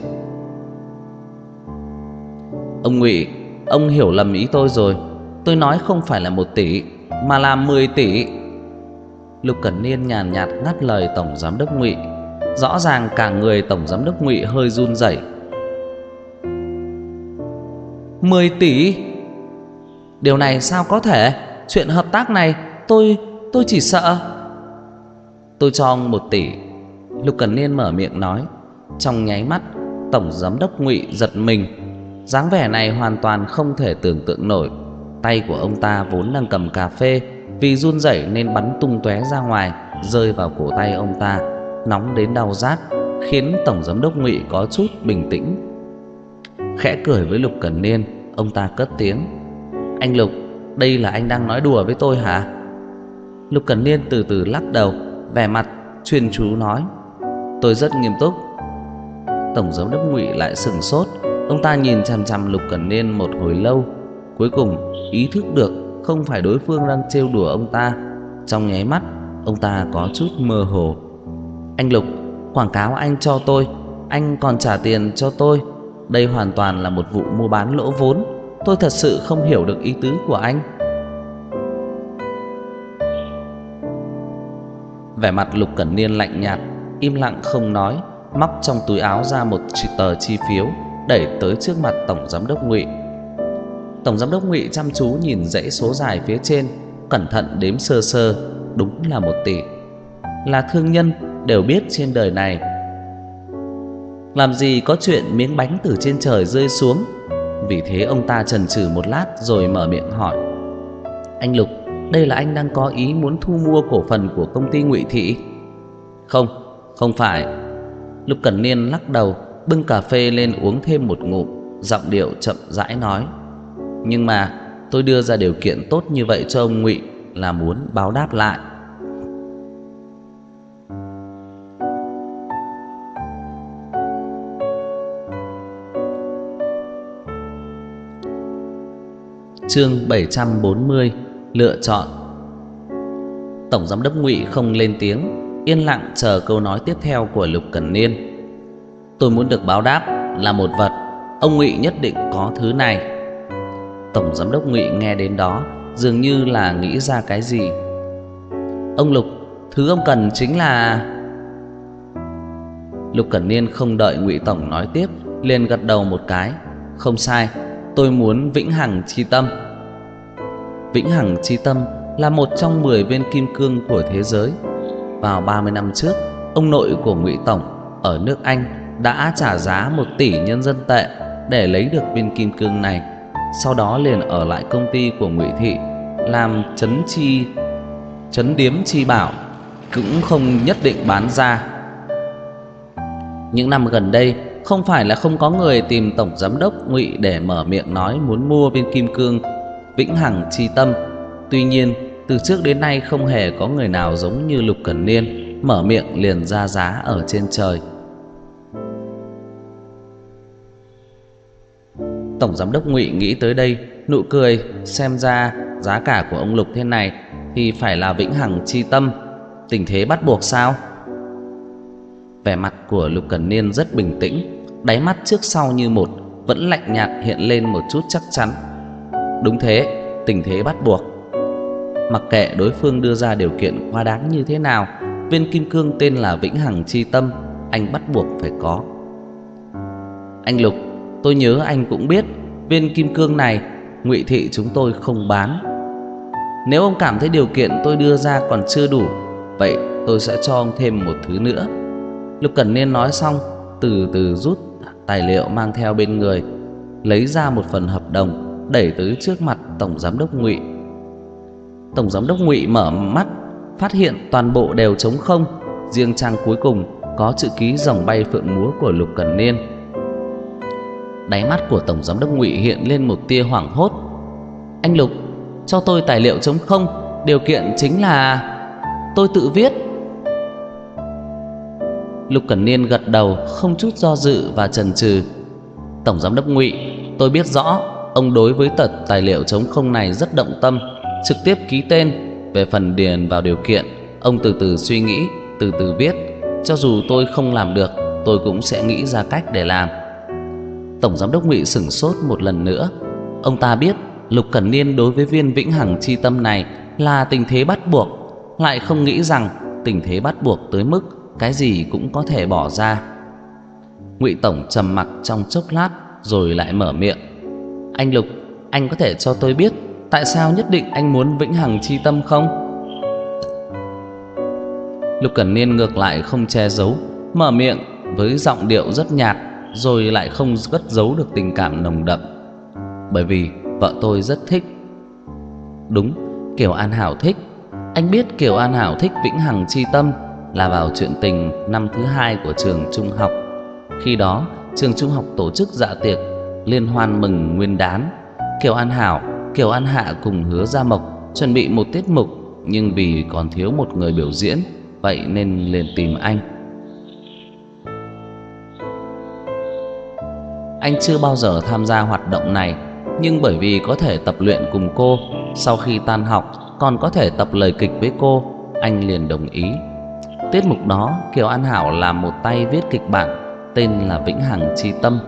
Ông Ngụy, ông hiểu lầm ý tôi rồi. Tôi nói không phải là một tỷ, mà là mười tỷ. Lục Cẩn Niên nhàn nhạt ngắt lời tổng giám đốc Ngụy. Rõ ràng cả người tổng giám đốc Ngụy hơi run rẩy. Mười tỷ? Điều này sao có thể? Chuyện hợp tác này tôi tôi chỉ sợ. Tôi cho ông một tỷ. Lục Cẩn Niên mở miệng nói. Trong nháy mắt, tổng giám đốc Ngụy giật mình. Dáng vẻ này hoàn toàn không thể tưởng tượng nổi. Tay của ông ta vốn đang cầm cà phê, vì run rẩy nên bắn tung tóe ra ngoài, rơi vào cổ tay ông ta, nóng đến đau rát, khiến tổng giám đốc Ngụy có chút bình tĩnh. Khẽ cười với Lục Cẩn Niên, ông ta cất tiếng: anh Lục, đây là anh đang nói đùa với tôi hả? Lục Cẩn Niên từ từ lắc đầu, vẻ mặt chuyên chú nói: tôi rất nghiêm túc. Tổng giám đốc Ngụy lại sững sốt. Ông ta nhìn chằm chằm Lục Cẩn Niên một hồi lâu, cuối cùng ý thức được không phải đối phương đang trêu đùa ông ta. Trong nháy mắt, ông ta có chút mơ hồ. Anh Lục, quảng cáo anh cho tôi, anh còn trả tiền cho tôi. Đây hoàn toàn là một vụ mua bán lỗ vốn. Tôi thật sự không hiểu được ý tứ của anh. Vẻ mặt Lục Cẩn Niên lạnh nhạt, im lặng không nói, móc trong túi áo ra một tờ chi phiếu, đẩy tới trước mặt tổng giám đốc Ngụy. Tổng giám đốc Ngụy chăm chú nhìn dãy số dài phía trên, cẩn thận đếm sơ sơ. Đúng là một tỷ. Là thương nhân đều biết trên đời này làm gì có chuyện miếng bánh từ trên trời rơi xuống. Vì thế ông ta chần chừ một lát rồi mở miệng hỏi: anh Lục, đây là anh đang có ý muốn thu mua cổ phần của công ty Ngụy Thị? Không, không phải. Lục Cẩn Niên lắc đầu, bưng cà phê lên uống thêm một ngụm, giọng điệu chậm rãi nói: nhưng mà tôi đưa ra điều kiện tốt như vậy cho ông Ngụy, là muốn báo đáp lại. Chương bảy trăm bốn mươi: Lựa chọn. Tổng giám đốc Ngụy không lên tiếng, yên lặng chờ câu nói tiếp theo của Lục Cẩn Niên. Tôi muốn được báo đáp là một vật, ông Ngụy nhất định có thứ này. Tổng giám đốc Ngụy nghe đến đó dường như là nghĩ ra cái gì. Ông Lục, thứ ông cần chính là... Lục Cẩn Niên không đợi Ngụy tổng nói tiếp, liền gật đầu một cái. Không sai, tôi muốn vĩnh hằng chi tâm. Vĩnh hằng chi tâm là một trong mười viên kim cương của thế giới. Vào ba mươi năm trước, ông nội của Ngụy tổng ở nước Anh đã trả giá một tỷ nhân dân tệ để lấy được viên kim cương này. Sau đó liền ở lại công ty của Ngụy thị làm trấn chi trấn điếm chi bảo, cũng không nhất định bán ra. Những năm gần đây, không phải là không có người tìm tổng giám đốc Ngụy để mở miệng nói muốn mua viên kim cương vĩnh hằng chi tâm. Tuy nhiên, từ trước đến nay không hề có người nào giống như Lục Cẩn Niên mở miệng liền ra giá ở trên trời. Tổng giám đốc Ngụy nghĩ tới đây, nụ cười. Xem ra giá cả của ông Lục thế này thì phải là vĩnh hằng chi tâm. Tình thế bắt buộc sao? Vẻ mặt của Lục Cẩn Niên rất bình tĩnh, đáy mắt trước sau như một, vẫn lạnh nhạt hiện lên một chút chắc chắn. Đúng thế, tình thế bắt buộc. Mặc kệ đối phương đưa ra điều kiện quá đáng như thế nào, viên kim cương tên là vĩnh hằng chi tâm anh bắt buộc phải có. Anh Lục, tôi nhớ anh cũng biết viên kim cương này Ngụy thị chúng tôi không bán. Nếu ông cảm thấy điều kiện tôi đưa ra còn chưa đủ, vậy tôi sẽ cho ông thêm một thứ nữa. Lục Cẩn Niên nói xong, từ từ rút tài liệu mang theo bên người, lấy ra một phần hợp đồng, đẩy tới trước mặt tổng giám đốc Ngụy. Tổng giám đốc Ngụy mở mắt, phát hiện toàn bộ đều trống không, riêng trang cuối cùng có chữ ký rồng bay phượng múa của Lục Cẩn Niên. Đáy mắt của tổng giám đốc Ngụy hiện lên một tia hoảng hốt. Anh Lục, cho tôi tài liệu trống không, điều kiện chính là tôi tự viết. Lục Cẩn Niên gật đầu, không chút do dự và chần chừ. Tổng giám đốc Ngụy, tôi biết rõ ông đối với tờ tài liệu trống không này rất động tâm, trực tiếp ký tên. Về phần điền vào điều kiện, ông từ từ suy nghĩ, từ từ viết. Cho dù tôi không làm được, tôi cũng sẽ nghĩ ra cách để làm. Tổng giám đốc Ngụy sửng sốt một lần nữa. Ông ta biết Lục Cẩn Niên đối với viên vĩnh hằng chi tâm này là tình thế bắt buộc, lại không nghĩ rằng tình thế bắt buộc tới mức cái gì cũng có thể bỏ ra. Ngụy tổng trầm mặc trong chốc lát rồi lại mở miệng. Anh Lục, anh có thể cho tôi biết tại sao nhất định anh muốn vĩnh hằng chi tâm không? Lục Cẩn Niên ngược lại không che giấu, mở miệng với giọng điệu rất nhạt, rồi lại không cất giấu được tình cảm nồng đậm. Bởi vì vợ tôi rất thích. Đúng, Kiều An Hảo thích. Anh biết Kiều An Hảo thích vĩnh hằng chi tâm là vào chuyện tình năm thứ hai của trường trung học. Khi đó trường trung học tổ chức dạ tiệc liên hoan mừng Nguyên đán. Kiều An Hảo, Kiều An Hạ cùng Hứa Gia Mộc chuẩn bị một tiết mục, nhưng vì còn thiếu một người biểu diễn, vậy nên liền tìm anh. Anh chưa bao giờ tham gia hoạt động này, nhưng bởi vì có thể tập luyện cùng cô, sau khi tan học còn có thể tập lời kịch với cô, anh liền đồng ý. Tiết mục đó Kiều An Hảo làm một tay viết kịch bản tên là Vĩnh Hằng Chi Tâm.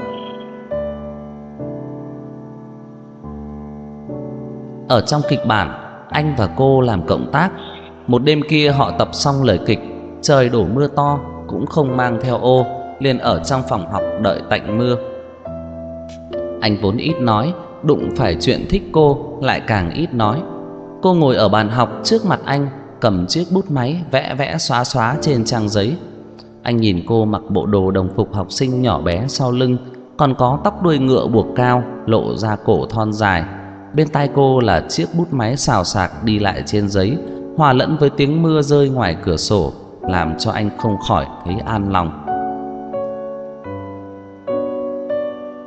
Ở trong kịch bản, anh và cô làm cộng tác. Một đêm kia họ tập xong lời kịch, trời đổ mưa to cũng không mang theo ô, liền ở trong phòng học đợi tạnh mưa. Anh vốn ít nói, đụng phải chuyện thích cô lại càng ít nói. Cô ngồi ở bàn học trước mặt anh, cầm chiếc bút máy vẽ vẽ xóa xóa trên trang giấy. Anh nhìn cô mặc bộ đồ đồng phục học sinh nhỏ bé sau lưng, còn có tóc đuôi ngựa buộc cao, lộ ra cổ thon dài. Bên tai cô là chiếc bút máy xào xạc đi lại trên giấy, hòa lẫn với tiếng mưa rơi ngoài cửa sổ, làm cho anh không khỏi thấy an lòng.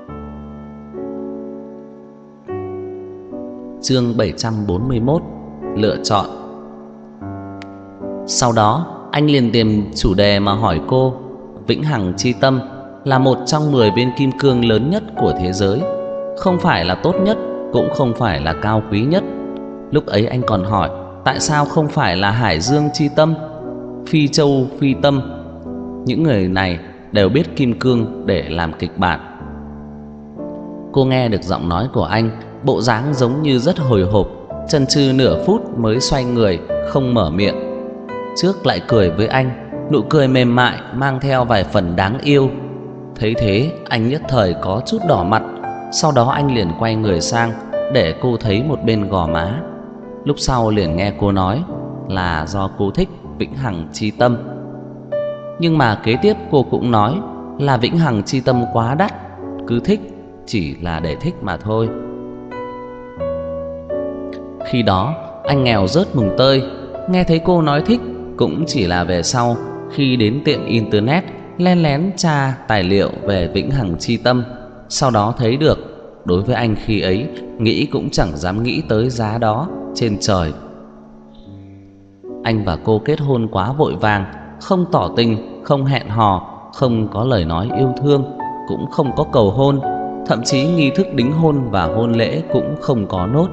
Chương bảy trăm bốn mươi mốt. lựa chọn. Sau đó anh liền tìm chủ đề mà hỏi cô. Vĩnh hằng chi tâm là một trong mười viên kim cương lớn nhất của thế giới, không phải là tốt nhất, cũng không phải là cao quý nhất. Lúc ấy anh còn hỏi tại sao không phải là hải dương chi tâm, phi châu phi tâm. Những người này đều biết kim cương để làm kịch bản. Cô nghe được giọng nói của anh, bộ dáng giống như rất hồi hộp, chần chừ nửa phút mới xoay người, không mở miệng. Trước lại cười với anh, nụ cười mềm mại mang theo vài phần đáng yêu. Thấy thế anh nhất thời có chút đỏ mặt. Sau đó anh liền quay người sang để cô thấy một bên gò má. Lúc sau liền nghe cô nói là do cô thích vĩnh hằng chi tâm. Nhưng mà kế tiếp cô cũng nói là vĩnh hằng chi tâm quá đắt, cứ thích chỉ là để thích mà thôi. Khi đó anh nghèo rớt mùng tơi, nghe thấy cô nói thích cũng chỉ là về sau, khi đến tiệm internet len lén tra tài liệu về vĩnh hằng chi tâm. Sau đó thấy được. Đối với anh khi ấy, nghĩ cũng chẳng dám nghĩ tới giá đó trên trời. Anh và cô kết hôn quá vội vàng, không tỏ tình, không hẹn hò, không có lời nói yêu thương, cũng không có cầu hôn. Thậm chí nghi thức đính hôn và hôn lễ cũng không có nốt.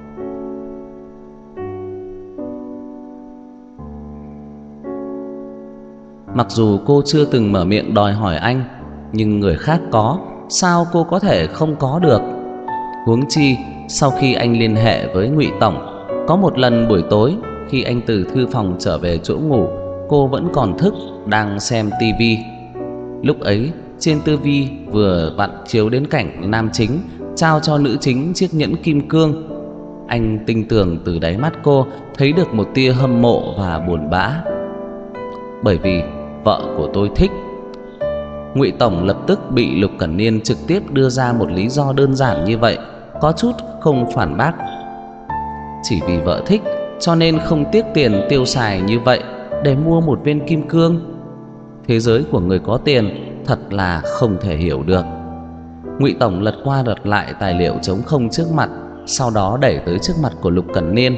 Mặc dù cô chưa từng mở miệng đòi hỏi anh, nhưng người khác có, sao cô có thể không có được? Huống chi sau khi anh liên hệ với Ngụy tổng, có một lần buổi tối khi anh từ thư phòng trở về chỗ ngủ, cô vẫn còn thức đang xem tivi. Lúc ấy trên tivi vừa vặn chiếu đến cảnh nam chính trao cho nữ chính chiếc nhẫn kim cương. Anh tinh tường từ đáy mắt cô thấy được một tia hâm mộ và buồn bã. Bởi vì vợ của tôi thích. Ngụy tổng lập tức bị Lục Cẩn Niên trực tiếp đưa ra một lý do đơn giản như vậy, có chút không phản bác. Chỉ vì vợ thích cho nên không tiếc tiền tiêu xài như vậy để mua một viên kim cương. Thế giới của người có tiền thật là không thể hiểu được. Ngụy tổng lật qua lật lại tài liệu trống không trước mặt, sau đó đẩy tới trước mặt của Lục Cẩn Niên.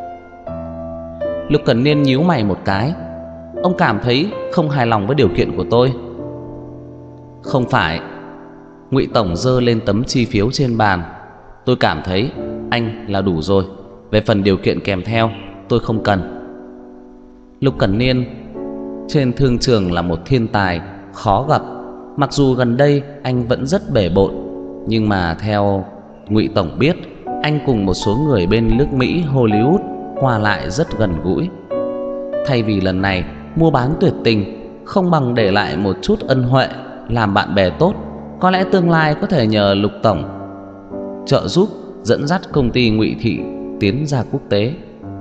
Lục Cẩn Niên nhíu mày một cái. Ông cảm thấy không hài lòng với điều kiện của tôi? Không phải. Ngụy tổng giơ lên tấm chi phiếu trên bàn. Tôi cảm thấy anh là đủ rồi. Về phần điều kiện kèm theo, tôi không cần. Lục Cẩn Niên trên thương trường là một thiên tài khó gặp. Mặc dù gần đây anh vẫn rất bể bộn, nhưng mà theo Ngụy tổng biết, anh cùng một số người bên nước Mỹ Hollywood qua lại rất gần gũi. Thay vì lần này mua bán tuyệt tình, không bằng để lại một chút ân huệ, làm bạn bè tốt. Có lẽ tương lai có thể nhờ Lục tổng trợ giúp dẫn dắt công ty Ngụy thị tiến ra quốc tế.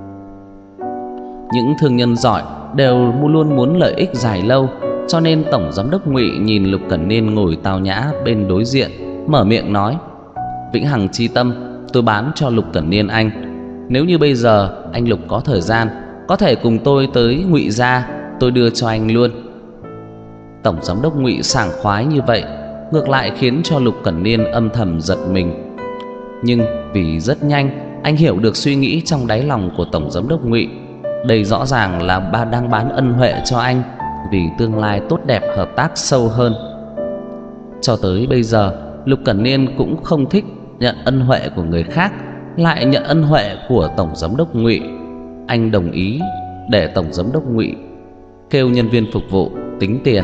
Những thương nhân giỏi đều luôn muốn lợi ích dài lâu, cho nên tổng giám đốc Ngụy nhìn Lục Cẩn Niên ngồi tao nhã bên đối diện, mở miệng nói: Vĩnh hằng chi tâm tôi bán cho Lục Cẩn Niên anh. Nếu như bây giờ anh Lục có thời gian, có thể cùng tôi tới Ngụy gia, tôi đưa cho anh luôn. Tổng giám đốc Ngụy sảng khoái như vậy, ngược lại khiến cho Lục Cẩn Niên âm thầm giật mình. Nhưng vì rất nhanh anh hiểu được suy nghĩ trong đáy lòng của tổng giám đốc Ngụy. Đây rõ ràng là ba đang bán ân huệ cho anh, vì tương lai tốt đẹp hợp tác sâu hơn. Cho tới bây giờ Lục Cẩn Niên cũng không thích nhận ân huệ của người khác, lại nhận ân huệ của tổng giám đốc Ngụy. Anh đồng ý để tổng giám đốc Ngụy kêu nhân viên phục vụ tính tiền.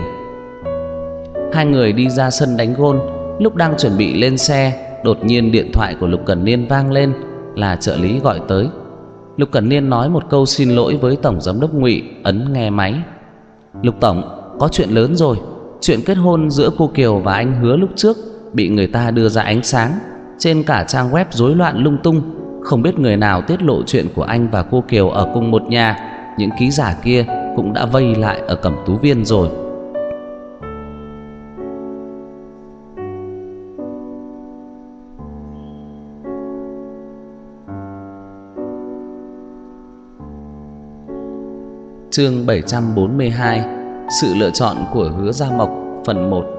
Hai người đi ra sân đánh gôn. Lúc đang chuẩn bị lên xe, đột nhiên điện thoại của Lục Cẩn Niên vang lên, là trợ lý gọi tới. Lục Cẩn Niên nói một câu xin lỗi với tổng giám đốc Ngụy, ấn nghe máy. Lục tổng, có chuyện lớn rồi. Chuyện kết hôn giữa cô Kiều và anh Hứa lúc trước bị người ta đưa ra ánh sáng, trên cả trang web rối loạn lung tung. Không biết người nào tiết lộ chuyện của anh và cô Kiều ở cùng một nhà. Những ký giả kia cũng đã vây lại ở Cẩm Tú Viên rồi. Chương bảy trăm bốn mươi hai. Sự lựa chọn của Hứa Gia Mộc, phần một.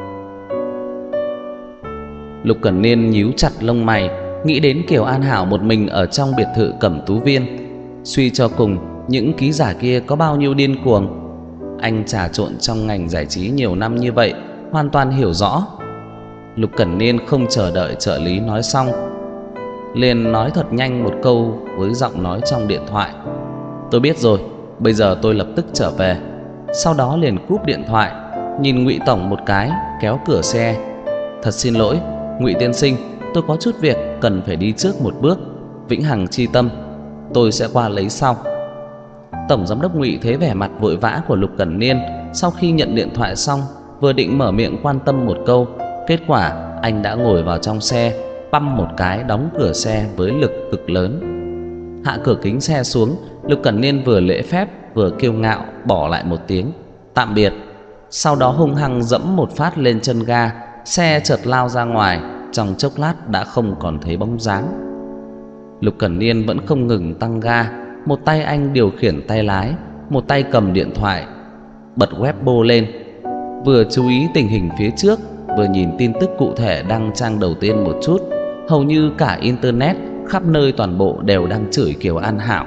Lục Cẩn Niên nhíu chặt lông mày, nghĩ đến Kiều An Hảo một mình ở trong biệt thự Cẩm Tú Viên, Suy cho cùng, những ký giả kia có bao nhiêu điên cuồng. Anh trà trộn trong ngành giải trí nhiều năm như vậy, hoàn toàn hiểu rõ. Lục Cẩn Niên không chờ đợi trợ lý nói xong, liền nói thật nhanh một câu với giọng nói trong điện thoại: "Tôi biết rồi, bây giờ tôi lập tức trở về." Sau đó liền cúp điện thoại, nhìn Ngụy tổng một cái, kéo cửa xe. "Thật xin lỗi, Ngụy tiên sinh, tôi có chút việc cần phải đi trước một bước. Vĩnh hằng chi tâm, tôi sẽ qua lấy sau." Tổng giám đốc Ngụy thấy vẻ mặt vội vã của Lục Cẩn Niên, sau khi nhận điện thoại xong, vừa định mở miệng quan tâm một câu, kết quả anh đã ngồi vào trong xe, băm một cái đóng cửa xe với lực cực lớn. Hạ cửa kính xe xuống, Lục Cẩn Niên vừa lễ phép vừa kiêu ngạo bỏ lại một tiếng tạm biệt, sau đó hung hăng dẫm một phát lên chân ga, xe chợt lao ra ngoài, trong chốc lát đã không còn thấy bóng dáng. Lục Cẩn Niên vẫn không ngừng tăng ga, một tay anh điều khiển tay lái, một tay cầm điện thoại, bật Weibo lên, vừa chú ý tình hình phía trước, vừa nhìn tin tức cụ thể đăng trang đầu tiên một chút. Hầu như cả internet khắp nơi toàn bộ đều đang chửi Kiều An Hảo.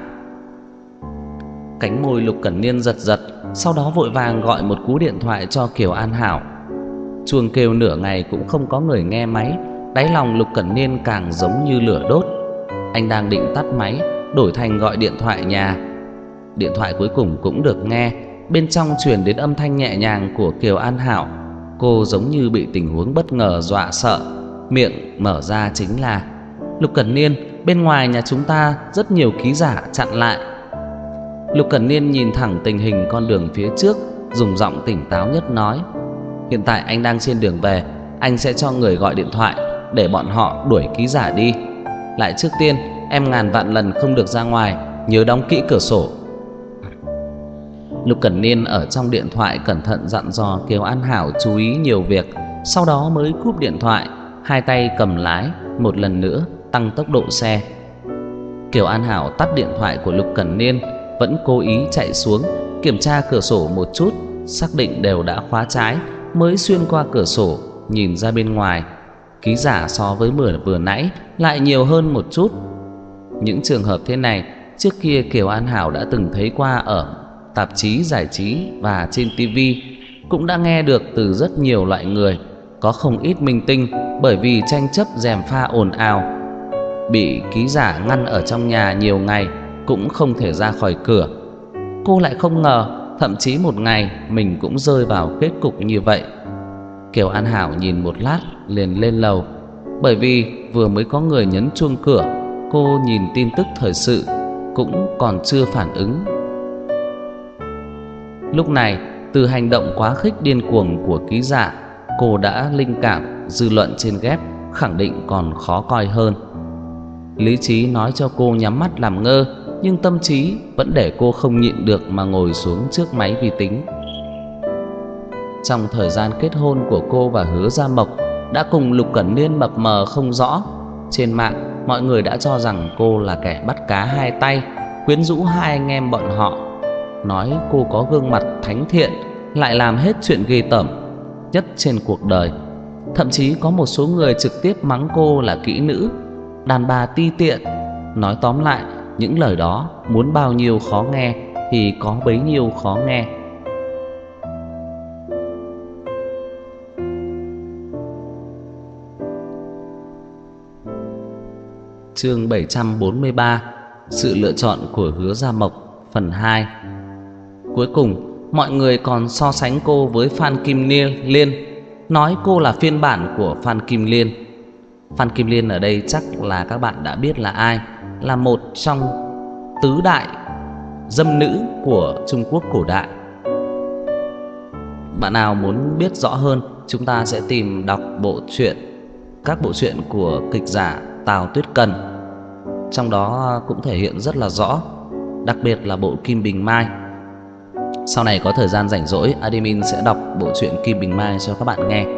Cánh môi Lục Cẩn Niên giật giật, sau đó vội vàng gọi một cú điện thoại cho Kiều An Hảo. Chuông kêu nửa ngày cũng không có người nghe máy, đáy lòng Lục Cẩn Niên càng giống như lửa đốt. Anh đang định tắt máy, đổi thành gọi điện thoại nhà. Điện thoại cuối cùng cũng được nghe, bên trong truyền đến âm thanh nhẹ nhàng của Kiều An Hảo. Cô giống như bị tình huống bất ngờ dọa sợ, miệng mở ra chính là: "Lục Cẩn Niên, bên ngoài nhà chúng ta rất nhiều ký giả chặn lại." Lục Cẩn Niên nhìn thẳng tình hình con đường phía trước, dùng giọng tỉnh táo nhất nói: "Hiện tại anh đang trên đường về, anh sẽ cho người gọi điện thoại để bọn họ đuổi ký giả đi. Lại trước tiên, em ngàn vạn lần không được ra ngoài, nhớ đóng kỹ cửa sổ." Lục Cẩn Niên ở trong điện thoại cẩn thận dặn dò Kiều An Hảo chú ý nhiều việc, sau đó mới cúp điện thoại, hai tay cầm lái, một lần nữa tăng tốc độ xe. Kiều An Hảo tắt điện thoại của Lục Cẩn Niên, vẫn cố ý chạy xuống kiểm tra cửa sổ một chút, xác định đều đã khóa trái, mới xuyên qua cửa sổ nhìn ra bên ngoài. Ký giả so với vừa vừa nãy lại nhiều hơn một chút. Những trường hợp thế này trước kia Kiều An Hảo đã từng thấy qua ở tạp chí giải trí và trên tivi, cũng đã nghe được từ rất nhiều loại người. Có không ít minh tinh bởi vì tranh chấp gièm pha ồn ào, bị ký giả ngăn ở trong nhà nhiều ngày, cũng không thể ra khỏi cửa. Cô lại không ngờ, thậm chí một ngày mình cũng rơi vào kết cục như vậy. Kiều An Hảo nhìn một lát liền lên lầu, bởi vì vừa mới có người nhấn chuông cửa. Cô nhìn tin tức thời sự cũng còn chưa phản ứng. Lúc này, từ hành động quá khích điên cuồng của ký giả, cô đã linh cảm dư luận trên ghép khẳng định còn khó coi hơn. Lý trí nói cho cô nhắm mắt làm ngơ, nhưng tâm trí vẫn để cô không nhịn được mà ngồi xuống trước máy vi tính. Trong thời gian kết hôn của cô và Hứa Gia Mộc đã cùng Lục Cẩn Niên mập mờ không rõ. Trên mạng, mọi người đã cho rằng cô là kẻ bắt cá hai tay, quyến rũ hai anh em bọn họ, nói cô có gương mặt thánh thiện, lại làm hết chuyện ghê tởm nhất trên cuộc đời. Thậm chí có một số người trực tiếp mắng cô là kỹ nữ, đàn bà ti tiện. Nói tóm lại, những lời đó muốn bao nhiêu khó nghe thì có bấy nhiêu khó nghe. Chương bảy trăm bốn mươi ba: Sự lựa chọn của Hứa Gia Mộc, phần hai. Cuối cùng, mọi người còn so sánh cô với Phan Kim Liên, nói cô là phiên bản của Phan Kim Liên. Phan Kim Liên ở đây chắc là các bạn đã biết là ai, là một trong tứ đại dâm nữ của Trung Quốc cổ đại. Bạn nào muốn biết rõ hơn, chúng ta sẽ tìm đọc bộ truyện, các bộ truyện của kịch giả Tào Tuyết Cần. Trong đó cũng thể hiện rất là rõ, đặc biệt là bộ Kim Bình Mai. Sau này có thời gian rảnh rỗi, admin sẽ đọc bộ truyện Kim Bình Mai cho các bạn nghe.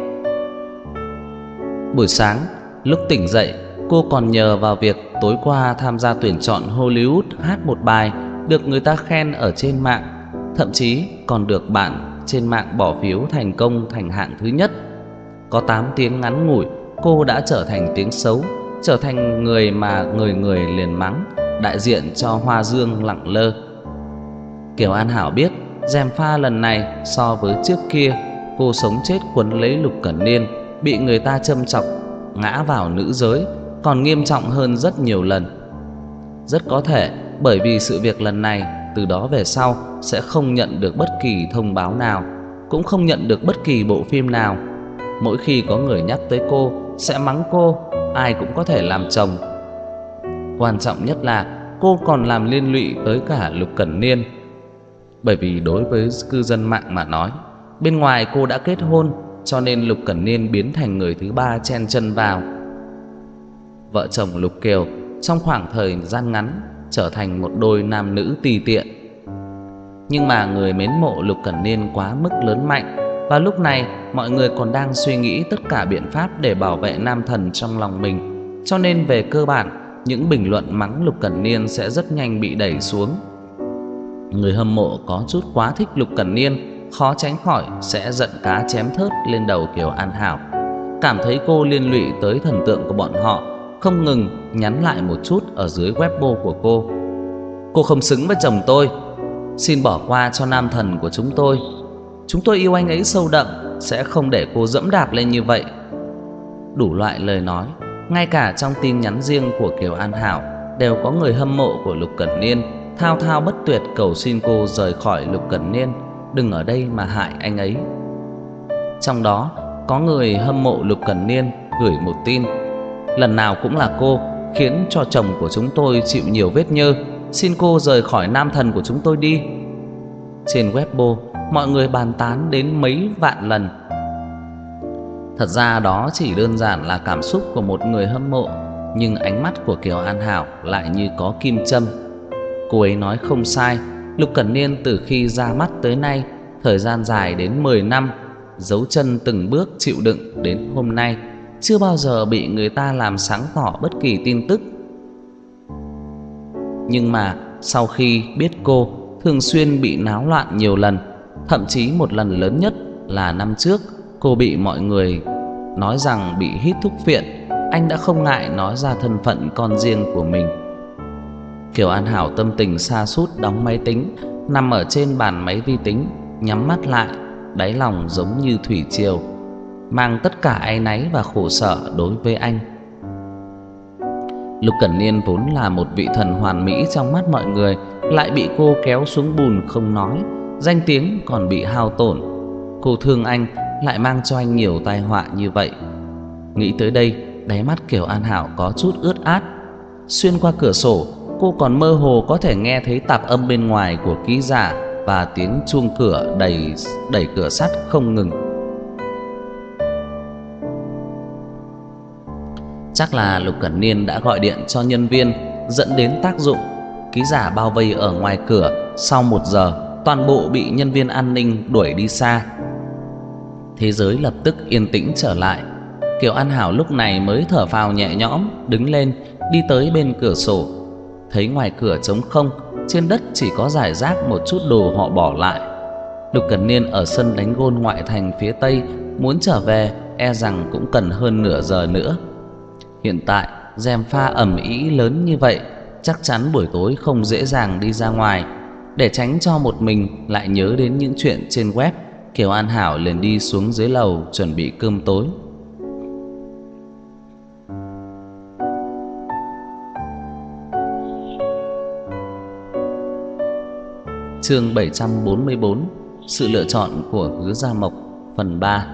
Buổi sáng, lúc tỉnh dậy, cô còn nhờ vào việc tối qua tham gia tuyển chọn Hollywood hát một bài được người ta khen ở trên mạng, thậm chí còn được bạn trên mạng bỏ phiếu thành công thành hạng thứ nhất. Có tám tiếng ngắn ngủi, cô đã trở thành tiếng xấu, trở thành người mà người người liền mắng, đại diện cho Hoa Dương lẳng lơ. Kiều An Hảo biết gièm pha lần này so với trước kia, cô sống chết quấn lấy Lục Cẩn Niên, bị người ta châm chọc, ngã vào nữ giới, còn nghiêm trọng hơn rất nhiều lần. Rất có thể bởi vì sự việc lần này, từ đó về sau sẽ không nhận được bất kỳ thông báo nào, cũng không nhận được bất kỳ bộ phim nào. Mỗi khi có người nhắc tới cô, sẽ mắng cô, ai cũng có thể làm chồng. Quan trọng nhất là cô còn làm liên lụy tới cả Lục Cẩn Niên. Bởi vì đối với cư dân mạng mà nói, bên ngoài cô đã kết hôn, cho nên Lục Cẩn Niên biến thành người thứ ba chen chân vào. Vợ chồng Lục Kiều trong khoảng thời gian ngắn trở thành một đôi nam nữ tùy tiện. Nhưng mà người mến mộ Lục Cẩn Niên quá mức lớn mạnh, và lúc này mọi người còn đang suy nghĩ tất cả biện pháp để bảo vệ nam thần trong lòng mình. Cho nên về cơ bản, những bình luận mắng Lục Cẩn Niên sẽ rất nhanh bị đẩy xuống. Người hâm mộ có chút quá thích Lục Cẩn Niên, khó tránh khỏi sẽ giận cá chém thớt lên đầu Kiều An Hảo, cảm thấy cô liên lụy tới thần tượng của bọn họ, không ngừng nhắn lại một chút ở dưới Weibo của cô. Cô không xứng với chồng tôi, xin bỏ qua cho nam thần của chúng tôi. Chúng tôi yêu anh ấy sâu đậm, sẽ không để cô dẫm đạp lên như vậy. Đủ loại lời nói, ngay cả trong tin nhắn riêng của Kiều An Hảo đều có người hâm mộ của Lục Cẩn Niên thao thao bất tuyệt cầu xin cô rời khỏi Lục Cẩn Niên, đừng ở đây mà hại anh ấy. Trong đó có người hâm mộ Lục Cẩn Niên gửi một tin: lần nào cũng là cô khiến cho chồng của chúng tôi chịu nhiều vết nhơ, xin cô rời khỏi nam thần của chúng tôi đi. Trên Weibo mọi người bàn tán đến mấy vạn lần. Thật ra đó chỉ đơn giản là cảm xúc của một người hâm mộ, nhưng ánh mắt của Kiều An Hảo lại như có kim châm. Cô ấy nói không sai, Lục Cẩn Niên từ khi ra mắt tới nay, thời gian dài đến mười năm, dấu chân từng bước chịu đựng đến hôm nay, chưa bao giờ bị người ta làm sáng tỏ bất kỳ tin tức. Nhưng mà sau khi biết cô thường xuyên bị náo loạn nhiều lần, thậm chí một lần lớn nhất là năm trước, cô bị mọi người nói rằng bị hít thuốc phiện, anh đã không ngại nói ra thân phận con riêng của mình. Kiều An Hảo tâm tình sa sút đóng máy tính, nằm ở trên bàn máy vi tính, nhắm mắt lại, đáy lòng giống như thủy triều, mang tất cả áy náy và khổ sở đối với anh. Lục Cẩn Niên vốn là một vị thần hoàn mỹ trong mắt mọi người, lại bị cô kéo xuống bùn không nói, danh tiếng còn bị hao tổn. Cô thương anh, lại mang cho anh nhiều tai họa như vậy. Nghĩ tới đây, đáy mắt Kiều An Hảo có chút ướt át. Xuyên qua cửa sổ, cô còn mơ hồ có thể nghe thấy tạp âm bên ngoài của ký giả và tiếng chuông cửa đẩy đẩy cửa sắt không ngừng. Chắc là Lục Cẩn Niên đã gọi điện cho nhân viên, dẫn đến tác dụng. Ký giả bao vây ở ngoài cửa, sau một giờ toàn bộ bị nhân viên an ninh đuổi đi xa. Thế giới lập tức yên tĩnh trở lại. Kiều An Hảo lúc này mới thở phào nhẹ nhõm, đứng lên, đi tới bên cửa sổ. Thấy ngoài cửa trống không, trên đất chỉ có rải rác một chút đồ họ bỏ lại. Lục Cẩn Niên ở sân đánh gôn ngoại thành phía Tây, muốn trở về e rằng cũng cần hơn nửa giờ nữa. Hiện tại gièm pha ầm ĩ lớn như vậy, chắc chắn buổi tối không dễ dàng đi ra ngoài. Để tránh cho một mình lại nhớ đến những chuyện trên web, Kiều An Hảo liền đi xuống dưới lầu chuẩn bị cơm tối. Chương bảy trăm bốn mươi bốn: Sự lựa chọn của Hứa Gia Mộc, phần ba.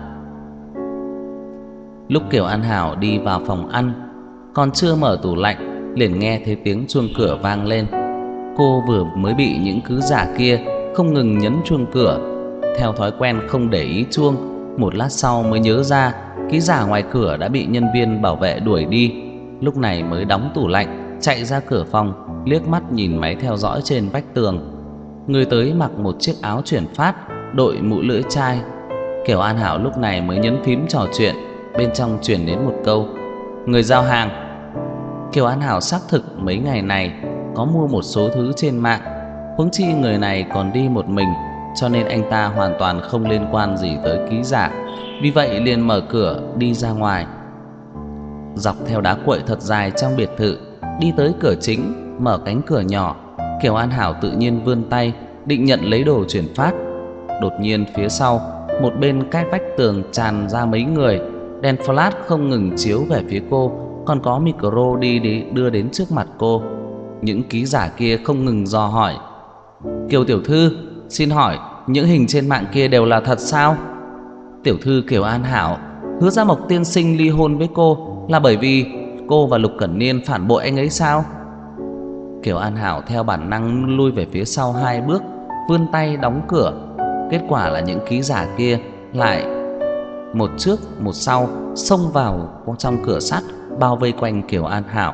Lúc Kiều An Hảo đi vào phòng ăn, còn chưa mở tủ lạnh, liền nghe thấy tiếng chuông cửa vang lên. Cô vừa mới bị những cứ giả kia không ngừng nhấn chuông cửa, theo thói quen không để ý chuông. Một lát sau mới nhớ ra ký giả ngoài cửa đã bị nhân viên bảo vệ đuổi đi. Lúc này mới đóng tủ lạnh, chạy ra cửa phòng, liếc mắt nhìn máy theo dõi trên vách tường. Người tới mặc một chiếc áo chuyển phát, đội mũ lưỡi chai. Kiều An Hảo lúc này mới nhấn phím trò chuyện. Bên trong truyền đến một câu: người giao hàng. Kiều An Hảo xác thực mấy ngày này có mua một số thứ trên mạng, huống chi người này còn đi một mình, cho nên anh ta hoàn toàn không liên quan gì tới ký giả. Vì vậy liền mở cửa đi ra ngoài, dọc theo đá cuội thật dài trong biệt thự, đi tới cửa chính, mở cánh cửa nhỏ. Kiều An Hảo tự nhiên vươn tay định nhận lấy đồ chuyển phát. Đột nhiên phía sau, một bên cách vách tường tràn ra mấy người. Đèn flash không ngừng chiếu về phía cô, còn có micro đi, đi đưa đến trước mặt cô. Những ký giả kia không ngừng dò hỏi: Kiều tiểu thư, xin hỏi những hình trên mạng kia đều là thật sao? Tiểu thư Kiều An Hảo, Hứa Gia Mộc tiên sinh ly hôn với cô là bởi vì cô và Lục Cẩn Niên phản bội anh ấy sao? Kiều An Hảo theo bản năng lui về phía sau hai bước, vươn tay đóng cửa. Kết quả là những ký giả kia lại một trước một sau xông vào trong cửa sắt, bao vây quanh Kiều An Hảo.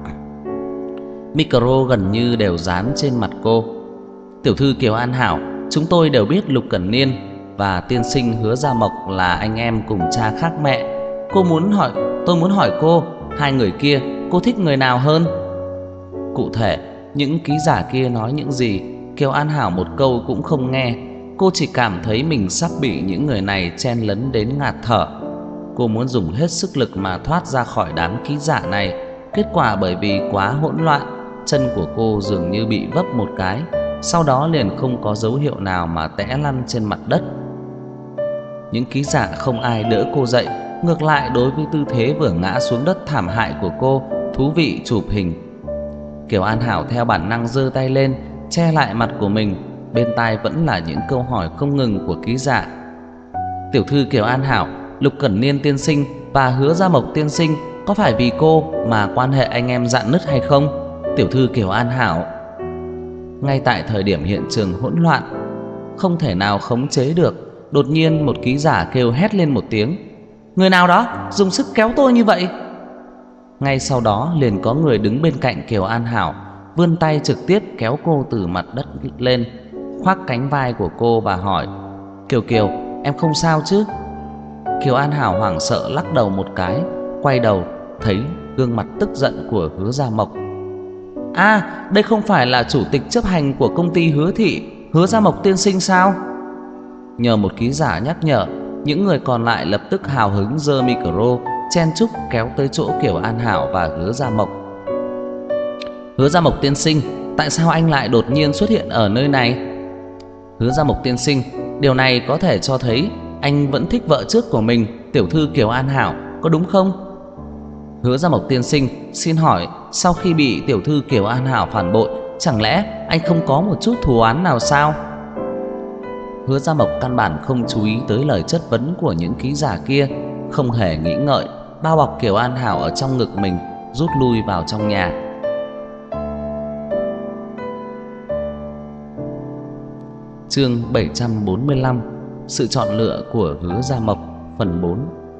Micro gần như đều dán trên mặt cô. Tiểu thư Kiều An Hảo, chúng tôi đều biết Lục Cẩn Niên và tiên sinh Hứa Gia Mộc là anh em cùng cha khác mẹ. Cô muốn hỏi, tôi muốn hỏi cô, hai người kia cô thích người nào hơn? Cụ thể, những ký giả kia nói những gì, Kiều An Hảo một câu cũng không nghe. Cô chỉ cảm thấy mình sắp bị những người này chen lấn đến ngạt thở. Cô muốn dùng hết sức lực mà thoát ra khỏi đám ký giả này. Kết quả bởi vì quá hỗn loạn, chân của cô dường như bị vấp một cái, sau đó liền không có dấu hiệu nào mà té lăn trên mặt đất. Những ký giả không ai đỡ cô dậy, ngược lại đối với tư thế vừa ngã xuống đất thảm hại của cô, thú vị chụp hình. Kiều An Hảo theo bản năng giơ tay lên che lại mặt của mình, bên tai vẫn là những câu hỏi không ngừng của ký giả. Tiểu thư Kiều An Hảo, Lục Cẩn Niên tiên sinh và Hứa Gia Mộc tiên sinh có phải vì cô mà quan hệ anh em rạn nứt hay không? Tiểu thư Kiều An Hảo. Ngay tại thời điểm hiện trường hỗn loạn, không thể nào khống chế được, đột nhiên một ký giả kêu hét lên một tiếng: Người nào đó dùng sức kéo tôi như vậy? Ngay sau đó liền có người đứng bên cạnh Kiều An Hảo, vươn tay trực tiếp kéo cô từ mặt đất lên, khoác cánh vai của cô và hỏi: Kiều Kiều, em không sao chứ? Kiều An Hảo hoảng sợ lắc đầu một cái, quay đầu thấy gương mặt tức giận của Hứa Gia Mộc. À, đây không phải là chủ tịch chấp hành của công ty Hứa Thị, Hứa Gia Mộc tiên sinh sao? Nhờ một ký giả nhắc nhở, những người còn lại lập tức hào hứng giơ micro chen chúc kéo tới chỗ Kiều An Hảo và Hứa Gia Mộc. Hứa Gia Mộc tiên sinh, tại sao anh lại đột nhiên xuất hiện ở nơi này? Hứa Gia Mộc tiên sinh, điều này có thể cho thấy anh vẫn thích vợ trước của mình, tiểu thư Kiều An Hảo, có đúng không? Hứa Gia Mộc tiên sinh, xin hỏi, sau khi bị tiểu thư Kiều An Hảo phản bội, chẳng lẽ anh không có một chút thù oán nào sao? Hứa Gia Mộc căn bản không chú ý tới lời chất vấn của những ký giả kia, không hề nghĩ ngợi, bao bọc Kiều An Hảo ở trong ngực mình, rút lui vào trong nhà. Chương bảy trăm bốn mươi lăm: Sự chọn lựa của Hứa Gia Mộc, phần bốn.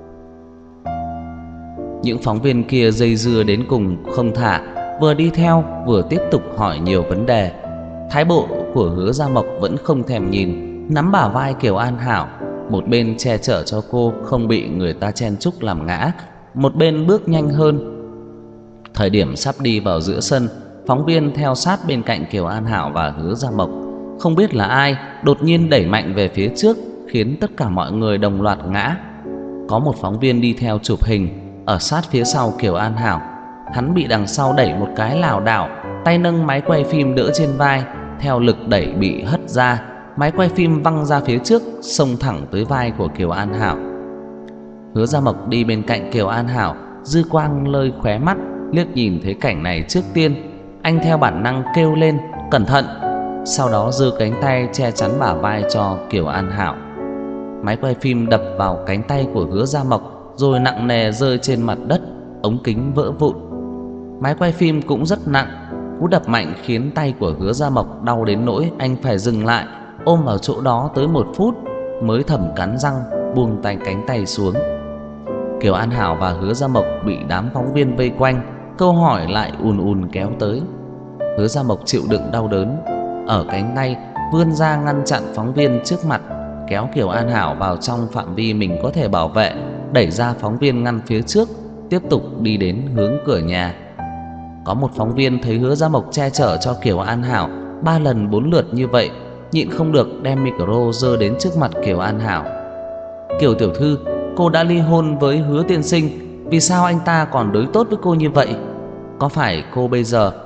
Những phóng viên kia dây dưa đến cùng không thả, vừa đi theo vừa tiếp tục hỏi nhiều vấn đề. Thái độ của Hứa Gia Mộc vẫn không thèm nhìn, nắm bả vai Kiều An Hảo, một bên che chở cho cô không bị người ta chen chúc làm ngã, một bên bước nhanh hơn. Thời điểm sắp đi vào giữa sân, phóng viên theo sát bên cạnh Kiều An Hảo và Hứa Gia Mộc. Không biết là ai đột nhiên đẩy mạnh về phía trước, khiến tất cả mọi người đồng loạt ngã. Có một phóng viên đi theo chụp hình ở sát phía sau Kiều An Hảo. Hắn bị đằng sau đẩy một cái lảo đảo, tay nâng máy quay phim đỡ trên vai, theo lực đẩy bị hất ra, máy quay phim văng ra phía trước, xông thẳng tới vai của Kiều An Hảo. Hứa Gia Mộc đi bên cạnh Kiều An Hảo, dư quang lơi khóe mắt, liếc nhìn thấy cảnh này trước tiên, anh theo bản năng kêu lên cẩn thận, sau đó giơ cánh tay che chắn bả vai cho Kiều An Hảo. Máy quay phim đập vào cánh tay của Hứa Gia Mộc rồi nặng nề rơi trên mặt đất, ống kính vỡ vụn. Máy quay phim cũng rất nặng, cú đập mạnh khiến tay của Hứa Gia Mộc đau đến nỗi anh phải dừng lại, ôm vào chỗ đó tới một phút mới thầm cắn răng buông tay cánh tay xuống. Kiều An Hảo và Hứa Gia Mộc bị đám phóng viên vây quanh, câu hỏi lại ùn ùn kéo tới. Hứa Gia Mộc chịu đựng đau đớn, ở cánh tay vươn ra ngăn chặn phóng viên trước mặt, kéo Kiều An Hảo vào trong phạm vi mình có thể bảo vệ, đẩy ra phóng viên ngăn phía trước, tiếp tục đi đến hướng cửa nhà. Có một phóng viên thấy Hứa Gia Mộc che chở cho Kiều An Hảo ba lần bốn lượt như vậy, nhịn không được đem micro giơ đến trước mặt Kiều An Hảo. Kiều tiểu thư, cô đã ly hôn với Hứa tiên sinh, vì sao anh ta còn đối tốt với cô như vậy? Có phải cô bây giờ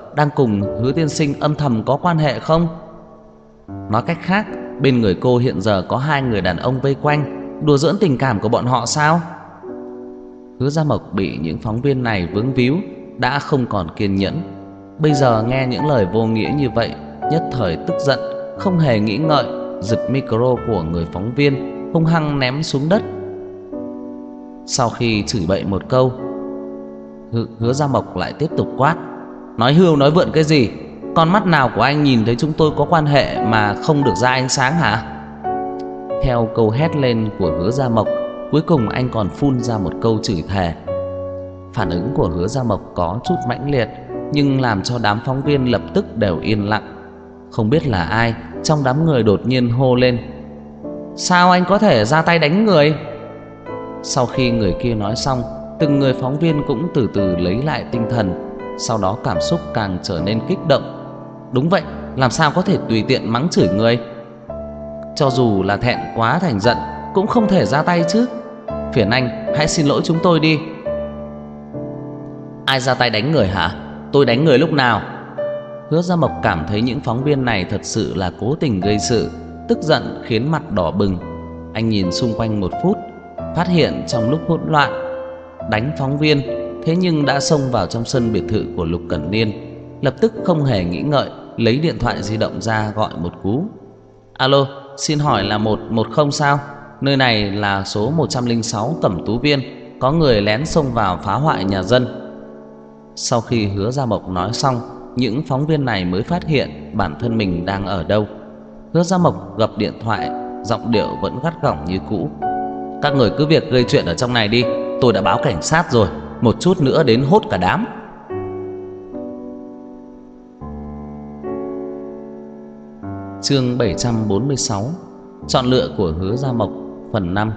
đang cùng Hứa tiên sinh âm thầm có quan hệ không? Nói cách khác, bên người cô hiện giờ có hai người đàn ông vây quanh, đùa giỡn tình cảm của bọn họ sao? Hứa Gia Mộc bị những phóng viên này vướng víu, đã không còn kiên nhẫn. Bây giờ nghe những lời vô nghĩa như vậy, nhất thời tức giận, không hề nghĩ ngợi, giật micro của người phóng viên, hung hăng ném xuống đất. Sau khi chửi bậy một câu, Hứa, Hứa Gia Mộc lại tiếp tục quát: nói hưu nói vượn cái gì? Con mắt nào của anh nhìn thấy chúng tôi có quan hệ mà không được ra ánh sáng hả? Theo câu hét lên của Hứa Gia Mộc, cuối cùng anh còn phun ra một câu chửi thề. Phản ứng của Hứa Gia Mộc có chút mãnh liệt, nhưng làm cho đám phóng viên lập tức đều yên lặng. Không biết là ai trong đám người đột nhiên hô lên: sao anh có thể ra tay đánh người? Sau khi người kia nói xong, từng người phóng viên cũng từ từ lấy lại tinh thần. Sau đó cảm xúc càng trở nên kích động. Đúng vậy, làm sao có thể tùy tiện mắng chửi người? Cho dù là thẹn quá thành giận cũng không thể ra tay chứ. Phiền anh hãy xin lỗi chúng tôi đi. Ai ra tay đánh người hả? Tôi đánh người lúc nào? Hứa Gia Mộc cảm thấy những phóng viên này thật sự là cố tình gây sự, tức giận khiến mặt đỏ bừng. Anh nhìn xung quanh một phút, phát hiện trong lúc hỗn loạn đánh phóng viên, thế nhưng đã xông vào trong sân biệt thự của Lục Cẩn Niên. Lập tức không hề nghĩ ngợi, lấy điện thoại di động ra gọi một cú. Alo, xin hỏi là một một không sao? Nơi này là số một trăm lẻ sáu Cẩm Tú Viên, có người lén xông vào phá hoại nhà dân. Sau khi Hứa Gia Mộc nói xong, những phóng viên này mới phát hiện bản thân mình đang ở đâu. Hứa Gia Mộc gập điện thoại, giọng điệu vẫn gắt gỏng như cũ: các người cứ việc gây chuyện ở trong này đi, tôi đã báo cảnh sát rồi, một chút nữa đến hốt cả đám. Chương bảy trăm bốn mươi sáu, chọn lựa của Hứa Gia Mộc, phần năm.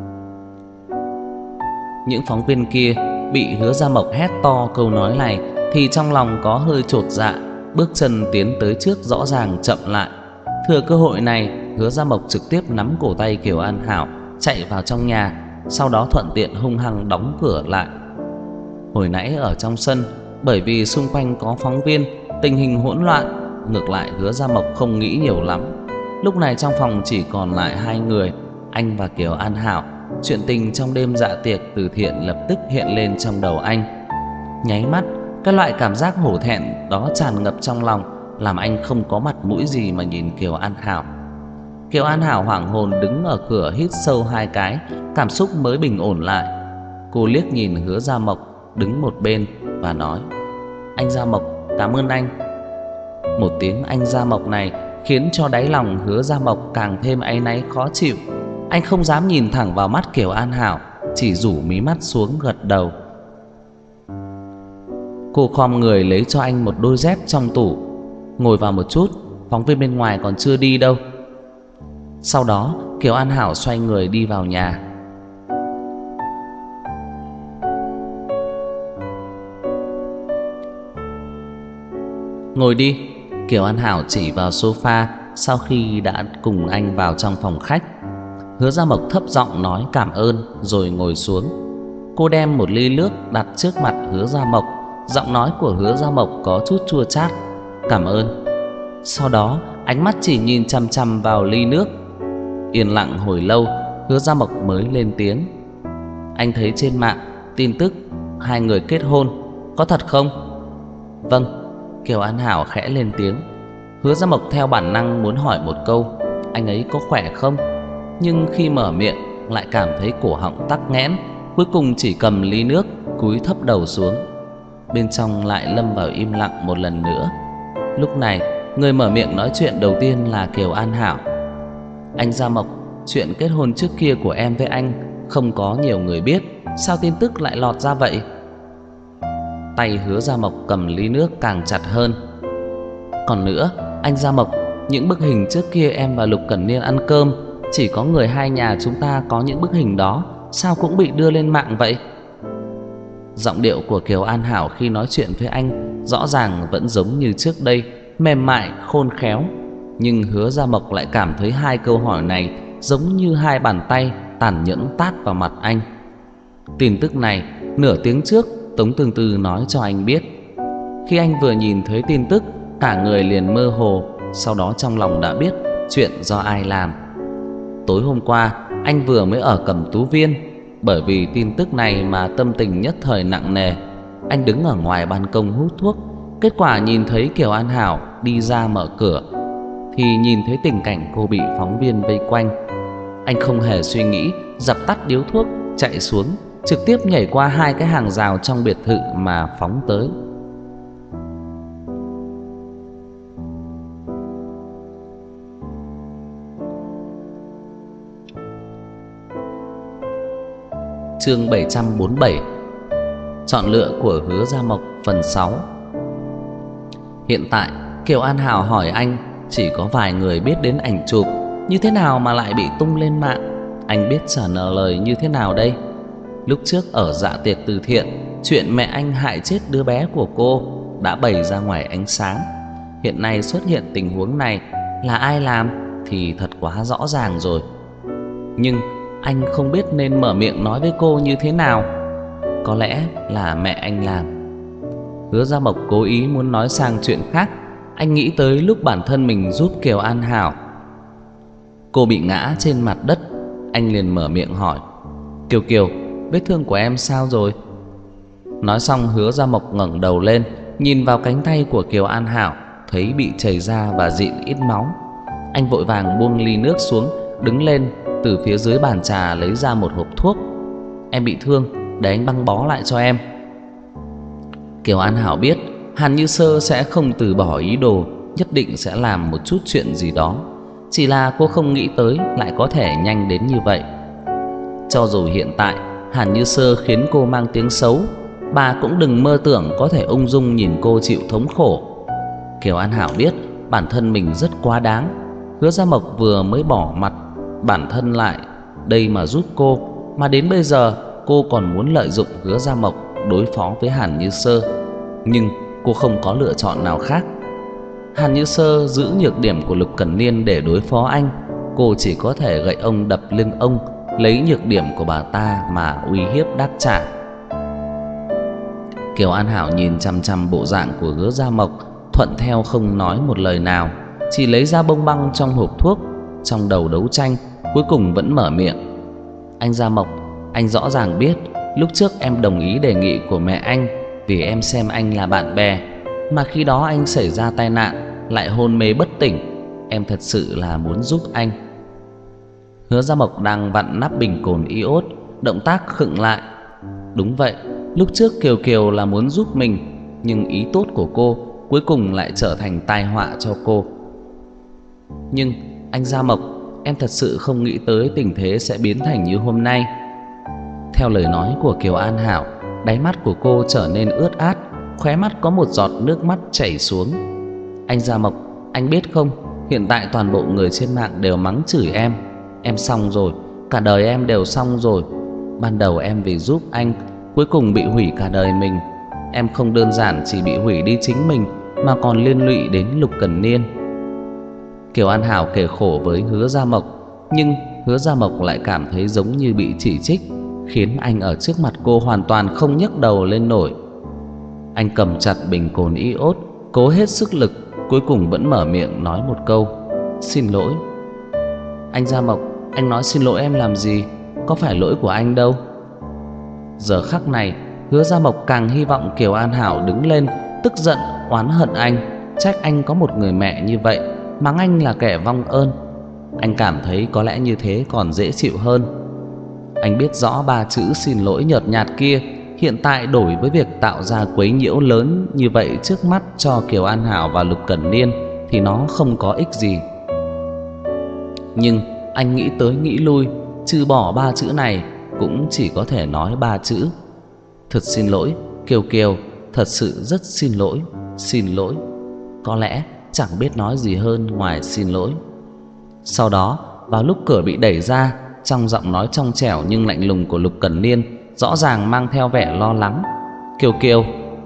Những phóng viên kia bị Hứa Gia Mộc hét to câu nói này thì trong lòng có hơi chột dạ, bước chân tiến tới trước rõ ràng chậm lại. Thừa cơ hội này, Hứa Gia Mộc trực tiếp nắm cổ tay Kiều An Hảo chạy vào trong nhà, sau đó thuận tiện hung hăng đóng cửa lại. Hồi nãy ở trong sân, bởi vì xung quanh có phóng viên, tình hình hỗn loạn, ngược lại Hứa Gia Mộc không nghĩ nhiều lắm. Lúc này trong phòng chỉ còn lại hai người, anh và Kiều An Hảo. Chuyện tình trong đêm dạ tiệc từ thiện lập tức hiện lên trong đầu anh. Nháy mắt, cái loại cảm giác hổ thẹn đó tràn ngập trong lòng, làm anh không có mặt mũi gì mà nhìn Kiều An Hảo. Kiều An Hảo hoảng hồn đứng ở cửa hít sâu hai cái, cảm xúc mới bình ổn lại. Cô liếc nhìn Hứa Gia Mộc đứng một bên và nói: anh Gia Mộc, cảm ơn anh. Một tiếng anh Gia Mộc này khiến cho đáy lòng Hứa Gia Mộc càng thêm áy náy khó chịu. Anh không dám nhìn thẳng vào mắt Kiều An Hảo, chỉ rủ mí mắt xuống gật đầu. Cô khom người lấy cho anh một đôi dép trong tủ. Ngồi vào một chút, phóng viên bên ngoài còn chưa đi đâu. Sau đó Kiều An Hảo xoay người đi vào nhà. Ngồi đi. Kiều An Hảo chỉ vào sofa sau khi đã cùng anh vào trong phòng khách. Hứa Gia Mộc thấp giọng nói cảm ơn rồi ngồi xuống. Cô đem một ly nước đặt trước mặt Hứa Gia Mộc. Giọng nói của Hứa Gia Mộc có chút chua chát: cảm ơn. Sau đó ánh mắt chỉ nhìn chăm chăm vào ly nước. Yên lặng hồi lâu, Hứa Gia Mộc mới lên tiếng: anh thấy trên mạng tin tức hai người kết hôn, có thật không? Vâng. Kiều An Hảo khẽ lên tiếng. Hứa Gia Mộc theo bản năng muốn hỏi một câu: anh ấy có khỏe không? Nhưng khi mở miệng lại cảm thấy cổ họng tắc nghẽn, cuối cùng chỉ cầm ly nước cúi thấp đầu xuống. Bên trong lại lâm vào im lặng một lần nữa. Lúc này người mở miệng nói chuyện đầu tiên là Kiều An Hảo. Anh Gia Mộc, chuyện kết hôn trước kia của em với anh không có nhiều người biết, sao tin tức lại lọt ra vậy? Tay Hứa Gia Mộc cầm ly nước càng chặt hơn. Còn nữa, anh Gia Mộc, những bức hình trước kia em và Lục Cẩn Niên ăn cơm, chỉ có người hai nhà chúng ta có những bức hình đó, sao cũng bị đưa lên mạng vậy? Giọng điệu của Kiều An Hảo khi nói chuyện với anh rõ ràng vẫn giống như trước đây, mềm mại, khôn khéo. Nhưng Hứa Gia Mộc lại cảm thấy hai câu hỏi này giống như hai bàn tay tàn nhẫn tát vào mặt anh. Tin tức này nửa tiếng trước Tống Tương Tư nói cho anh biết. Khi anh vừa nhìn thấy tin tức, cả người liền mơ hồ, sau đó trong lòng đã biết chuyện do ai làm. Tối hôm qua, anh vừa mới ở Cẩm Tú Viên, bởi vì tin tức này mà tâm tình nhất thời nặng nề. Anh đứng ở ngoài ban công hút thuốc, kết quả nhìn thấy Kiều An Hảo đi ra mở cửa, thì nhìn thấy tình cảnh cô bị phóng viên vây quanh. Anh không hề suy nghĩ, dập tắt điếu thuốc, chạy xuống, trực tiếp nhảy qua hai cái hàng rào trong biệt thự mà phóng tới. Chương bảy trăm bốn mươi bảy. Chọn lựa của Hứa Gia Mộc phần sáu. Hiện tại Kiều An Hảo hỏi anh, chỉ có vài người biết đến ảnh chụp, như thế nào mà lại bị tung lên mạng? Anh biết trả lời như thế nào đây? Lúc trước ở dạ tiệc từ thiện, chuyện mẹ anh hại chết đứa bé của cô đã bày ra ngoài ánh sáng. Hiện nay xuất hiện tình huống này, là ai làm thì thật quá rõ ràng rồi. Nhưng anh không biết nên mở miệng nói với cô như thế nào. Có lẽ là mẹ anh làm. Hứa Gia Mộc cố ý muốn nói sang chuyện khác. Anh nghĩ tới lúc bản thân mình giúp Kiều An Hảo, cô bị ngã trên mặt đất. Anh liền mở miệng hỏi: Kiều Kiều, vết thương của em sao rồi? Nói xong, Hứa Gia Mộc ngẩng đầu lên, nhìn vào cánh tay của Kiều An Hảo, thấy bị chảy ra và dịn ít máu. Anh vội vàng buông ly nước xuống, đứng lên, từ phía dưới bàn trà lấy ra một hộp thuốc. Em bị thương, để anh băng bó lại cho em. Kiều An Hảo biết Hàn Như Sơ sẽ không từ bỏ ý đồ, nhất định sẽ làm một chút chuyện gì đó. Chỉ là cô không nghĩ tới lại có thể nhanh đến như vậy. Cho dù hiện tại Hàn Như Sơ khiến cô mang tiếng xấu, bà cũng đừng mơ tưởng có thể ung dung nhìn cô chịu thống khổ. Kiều An Hảo biết bản thân mình rất quá đáng. Hứa Gia Mộc vừa mới bỏ mặt bản thân lại đây mà giúp cô, mà đến bây giờ cô còn muốn lợi dụng Hứa Gia Mộc đối phó với Hàn Như Sơ. Nhưng cô không có lựa chọn nào khác. Hàn Như Sơ giữ nhược điểm của Lục Cẩn Niên để đối phó anh, cô chỉ có thể gậy ông đập lưng ông, lấy nhược điểm của bà ta mà uy hiếp đáp trả. Kiều An Hảo nhìn chằm chằm bộ dạng của Hứa Gia Mộc, thuận theo không nói một lời nào, chỉ lấy ra bông băng trong hộp thuốc. Trong đầu đấu tranh, cuối cùng vẫn mở miệng: Anh Gia Mộc, anh rõ ràng biết lúc trước em đồng ý đề nghị của mẹ anh vì em xem anh là bạn bè, mà khi đó anh xảy ra tai nạn lại hôn mê bất tỉnh. Em thật sự là muốn giúp anh. Hứa Gia Mộc đang vặn nắp bình cồn iốt, động tác khựng lại. Đúng vậy, lúc trước Kiều Kiều là muốn giúp mình, nhưng ý tốt của cô cuối cùng lại trở thành tai họa cho cô. Nhưng anh Gia Mộc, em thật sự không nghĩ tới tình thế sẽ biến thành như hôm nay. Theo lời nói của Kiều An Hảo, đáy mắt của cô trở nên ướt át, khóe mắt có một giọt nước mắt chảy xuống. Anh Gia Mộc, anh biết không, hiện tại toàn bộ người trên mạng đều mắng chửi em. Em xong rồi, cả đời em đều xong rồi. Ban đầu em vì giúp anh, cuối cùng bị hủy cả đời mình. Em không đơn giản chỉ bị hủy đi chính mình, mà còn liên lụy đến Lục Cẩn Niên. Kiều An Hảo kể khổ với Hứa Gia Mộc, nhưng Hứa Gia Mộc lại cảm thấy giống như bị chỉ trích, khiến anh ở trước mặt cô hoàn toàn không nhấc đầu lên nổi. Anh cầm chặt bình cồn iốt, cố hết sức lực, cuối cùng vẫn mở miệng nói một câu: Xin lỗi. Anh Gia Mộc, anh nói xin lỗi em làm gì? Có phải lỗi của anh đâu. Giờ khắc này, Hứa Gia Mộc càng hy vọng Kiều An Hảo đứng lên, tức giận, oán hận anh, trách anh có một người mẹ như vậy, mắng anh là kẻ vong ơn. Anh cảm thấy có lẽ như thế còn dễ chịu hơn. Anh biết rõ ba chữ xin lỗi nhợt nhạt kia hiện tại đổi với việc tạo ra quấy nhiễu lớn như vậy trước mắt cho Kiều An Hảo và Lục Cẩn Niên thì nó không có ích gì. Nhưng anh nghĩ tới nghĩ lui, trừ bỏ ba chữ này cũng chỉ có thể nói ba chữ: Thật xin lỗi Kiều Kiều, thật sự rất xin lỗi, xin lỗi. Có lẽ chẳng biết nói gì hơn ngoài xin lỗi. Sau đó, vào lúc cửa bị đẩy ra, trong giọng nói trong trẻo nhưng lạnh lùng của Lục Cẩn Niên rõ ràng mang theo vẻ lo lắng: Kiều Kiều.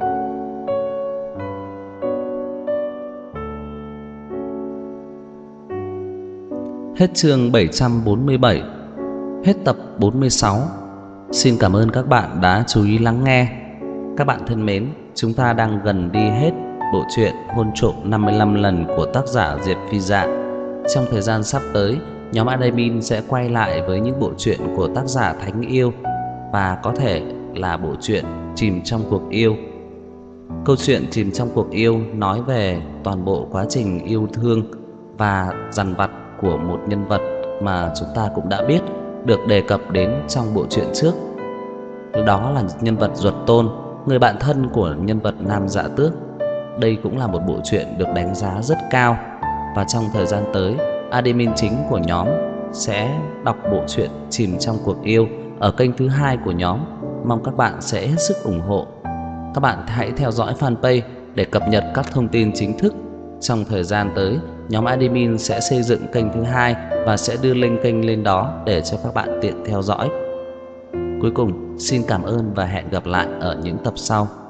Hết chương bảy trăm bốn mươi bảy. Hết tập bốn mươi sáu. Xin cảm ơn các bạn đã chú ý lắng nghe. Các bạn thân mến, chúng ta đang gần đi hết bộ truyện Hôn trộm năm mươi lăm lần của tác giả Diệp Phi Dạ. Trong thời gian sắp tới, nhóm admin sẽ quay lại với những bộ truyện của tác giả Thánh Yêu và có thể là bộ truyện Chìm trong cuộc yêu. Câu chuyện Chìm trong cuộc yêu nói về toàn bộ quá trình yêu thương và dằn vặt của một nhân vật mà chúng ta cũng đã biết được đề cập đến trong bộ truyện trước. Đó là nhân vật Duật Tôn, người bạn thân của nhân vật Nam Dạ Tước. Đây cũng là một bộ truyện được đánh giá rất cao. Và trong thời gian tới, admin chính của nhóm sẽ đọc bộ truyện Chìm trong cuộc yêu ở kênh thứ hai của nhóm. Mong các bạn sẽ hết sức ủng hộ. Các bạn hãy theo dõi fanpage để cập nhật các thông tin chính thức. Trong thời gian tới, nhóm admin sẽ xây dựng kênh thứ hai và sẽ đưa link kênh lên đó để cho các bạn tiện theo dõi. Cuối cùng, xin cảm ơn và hẹn gặp lại ở những tập sau.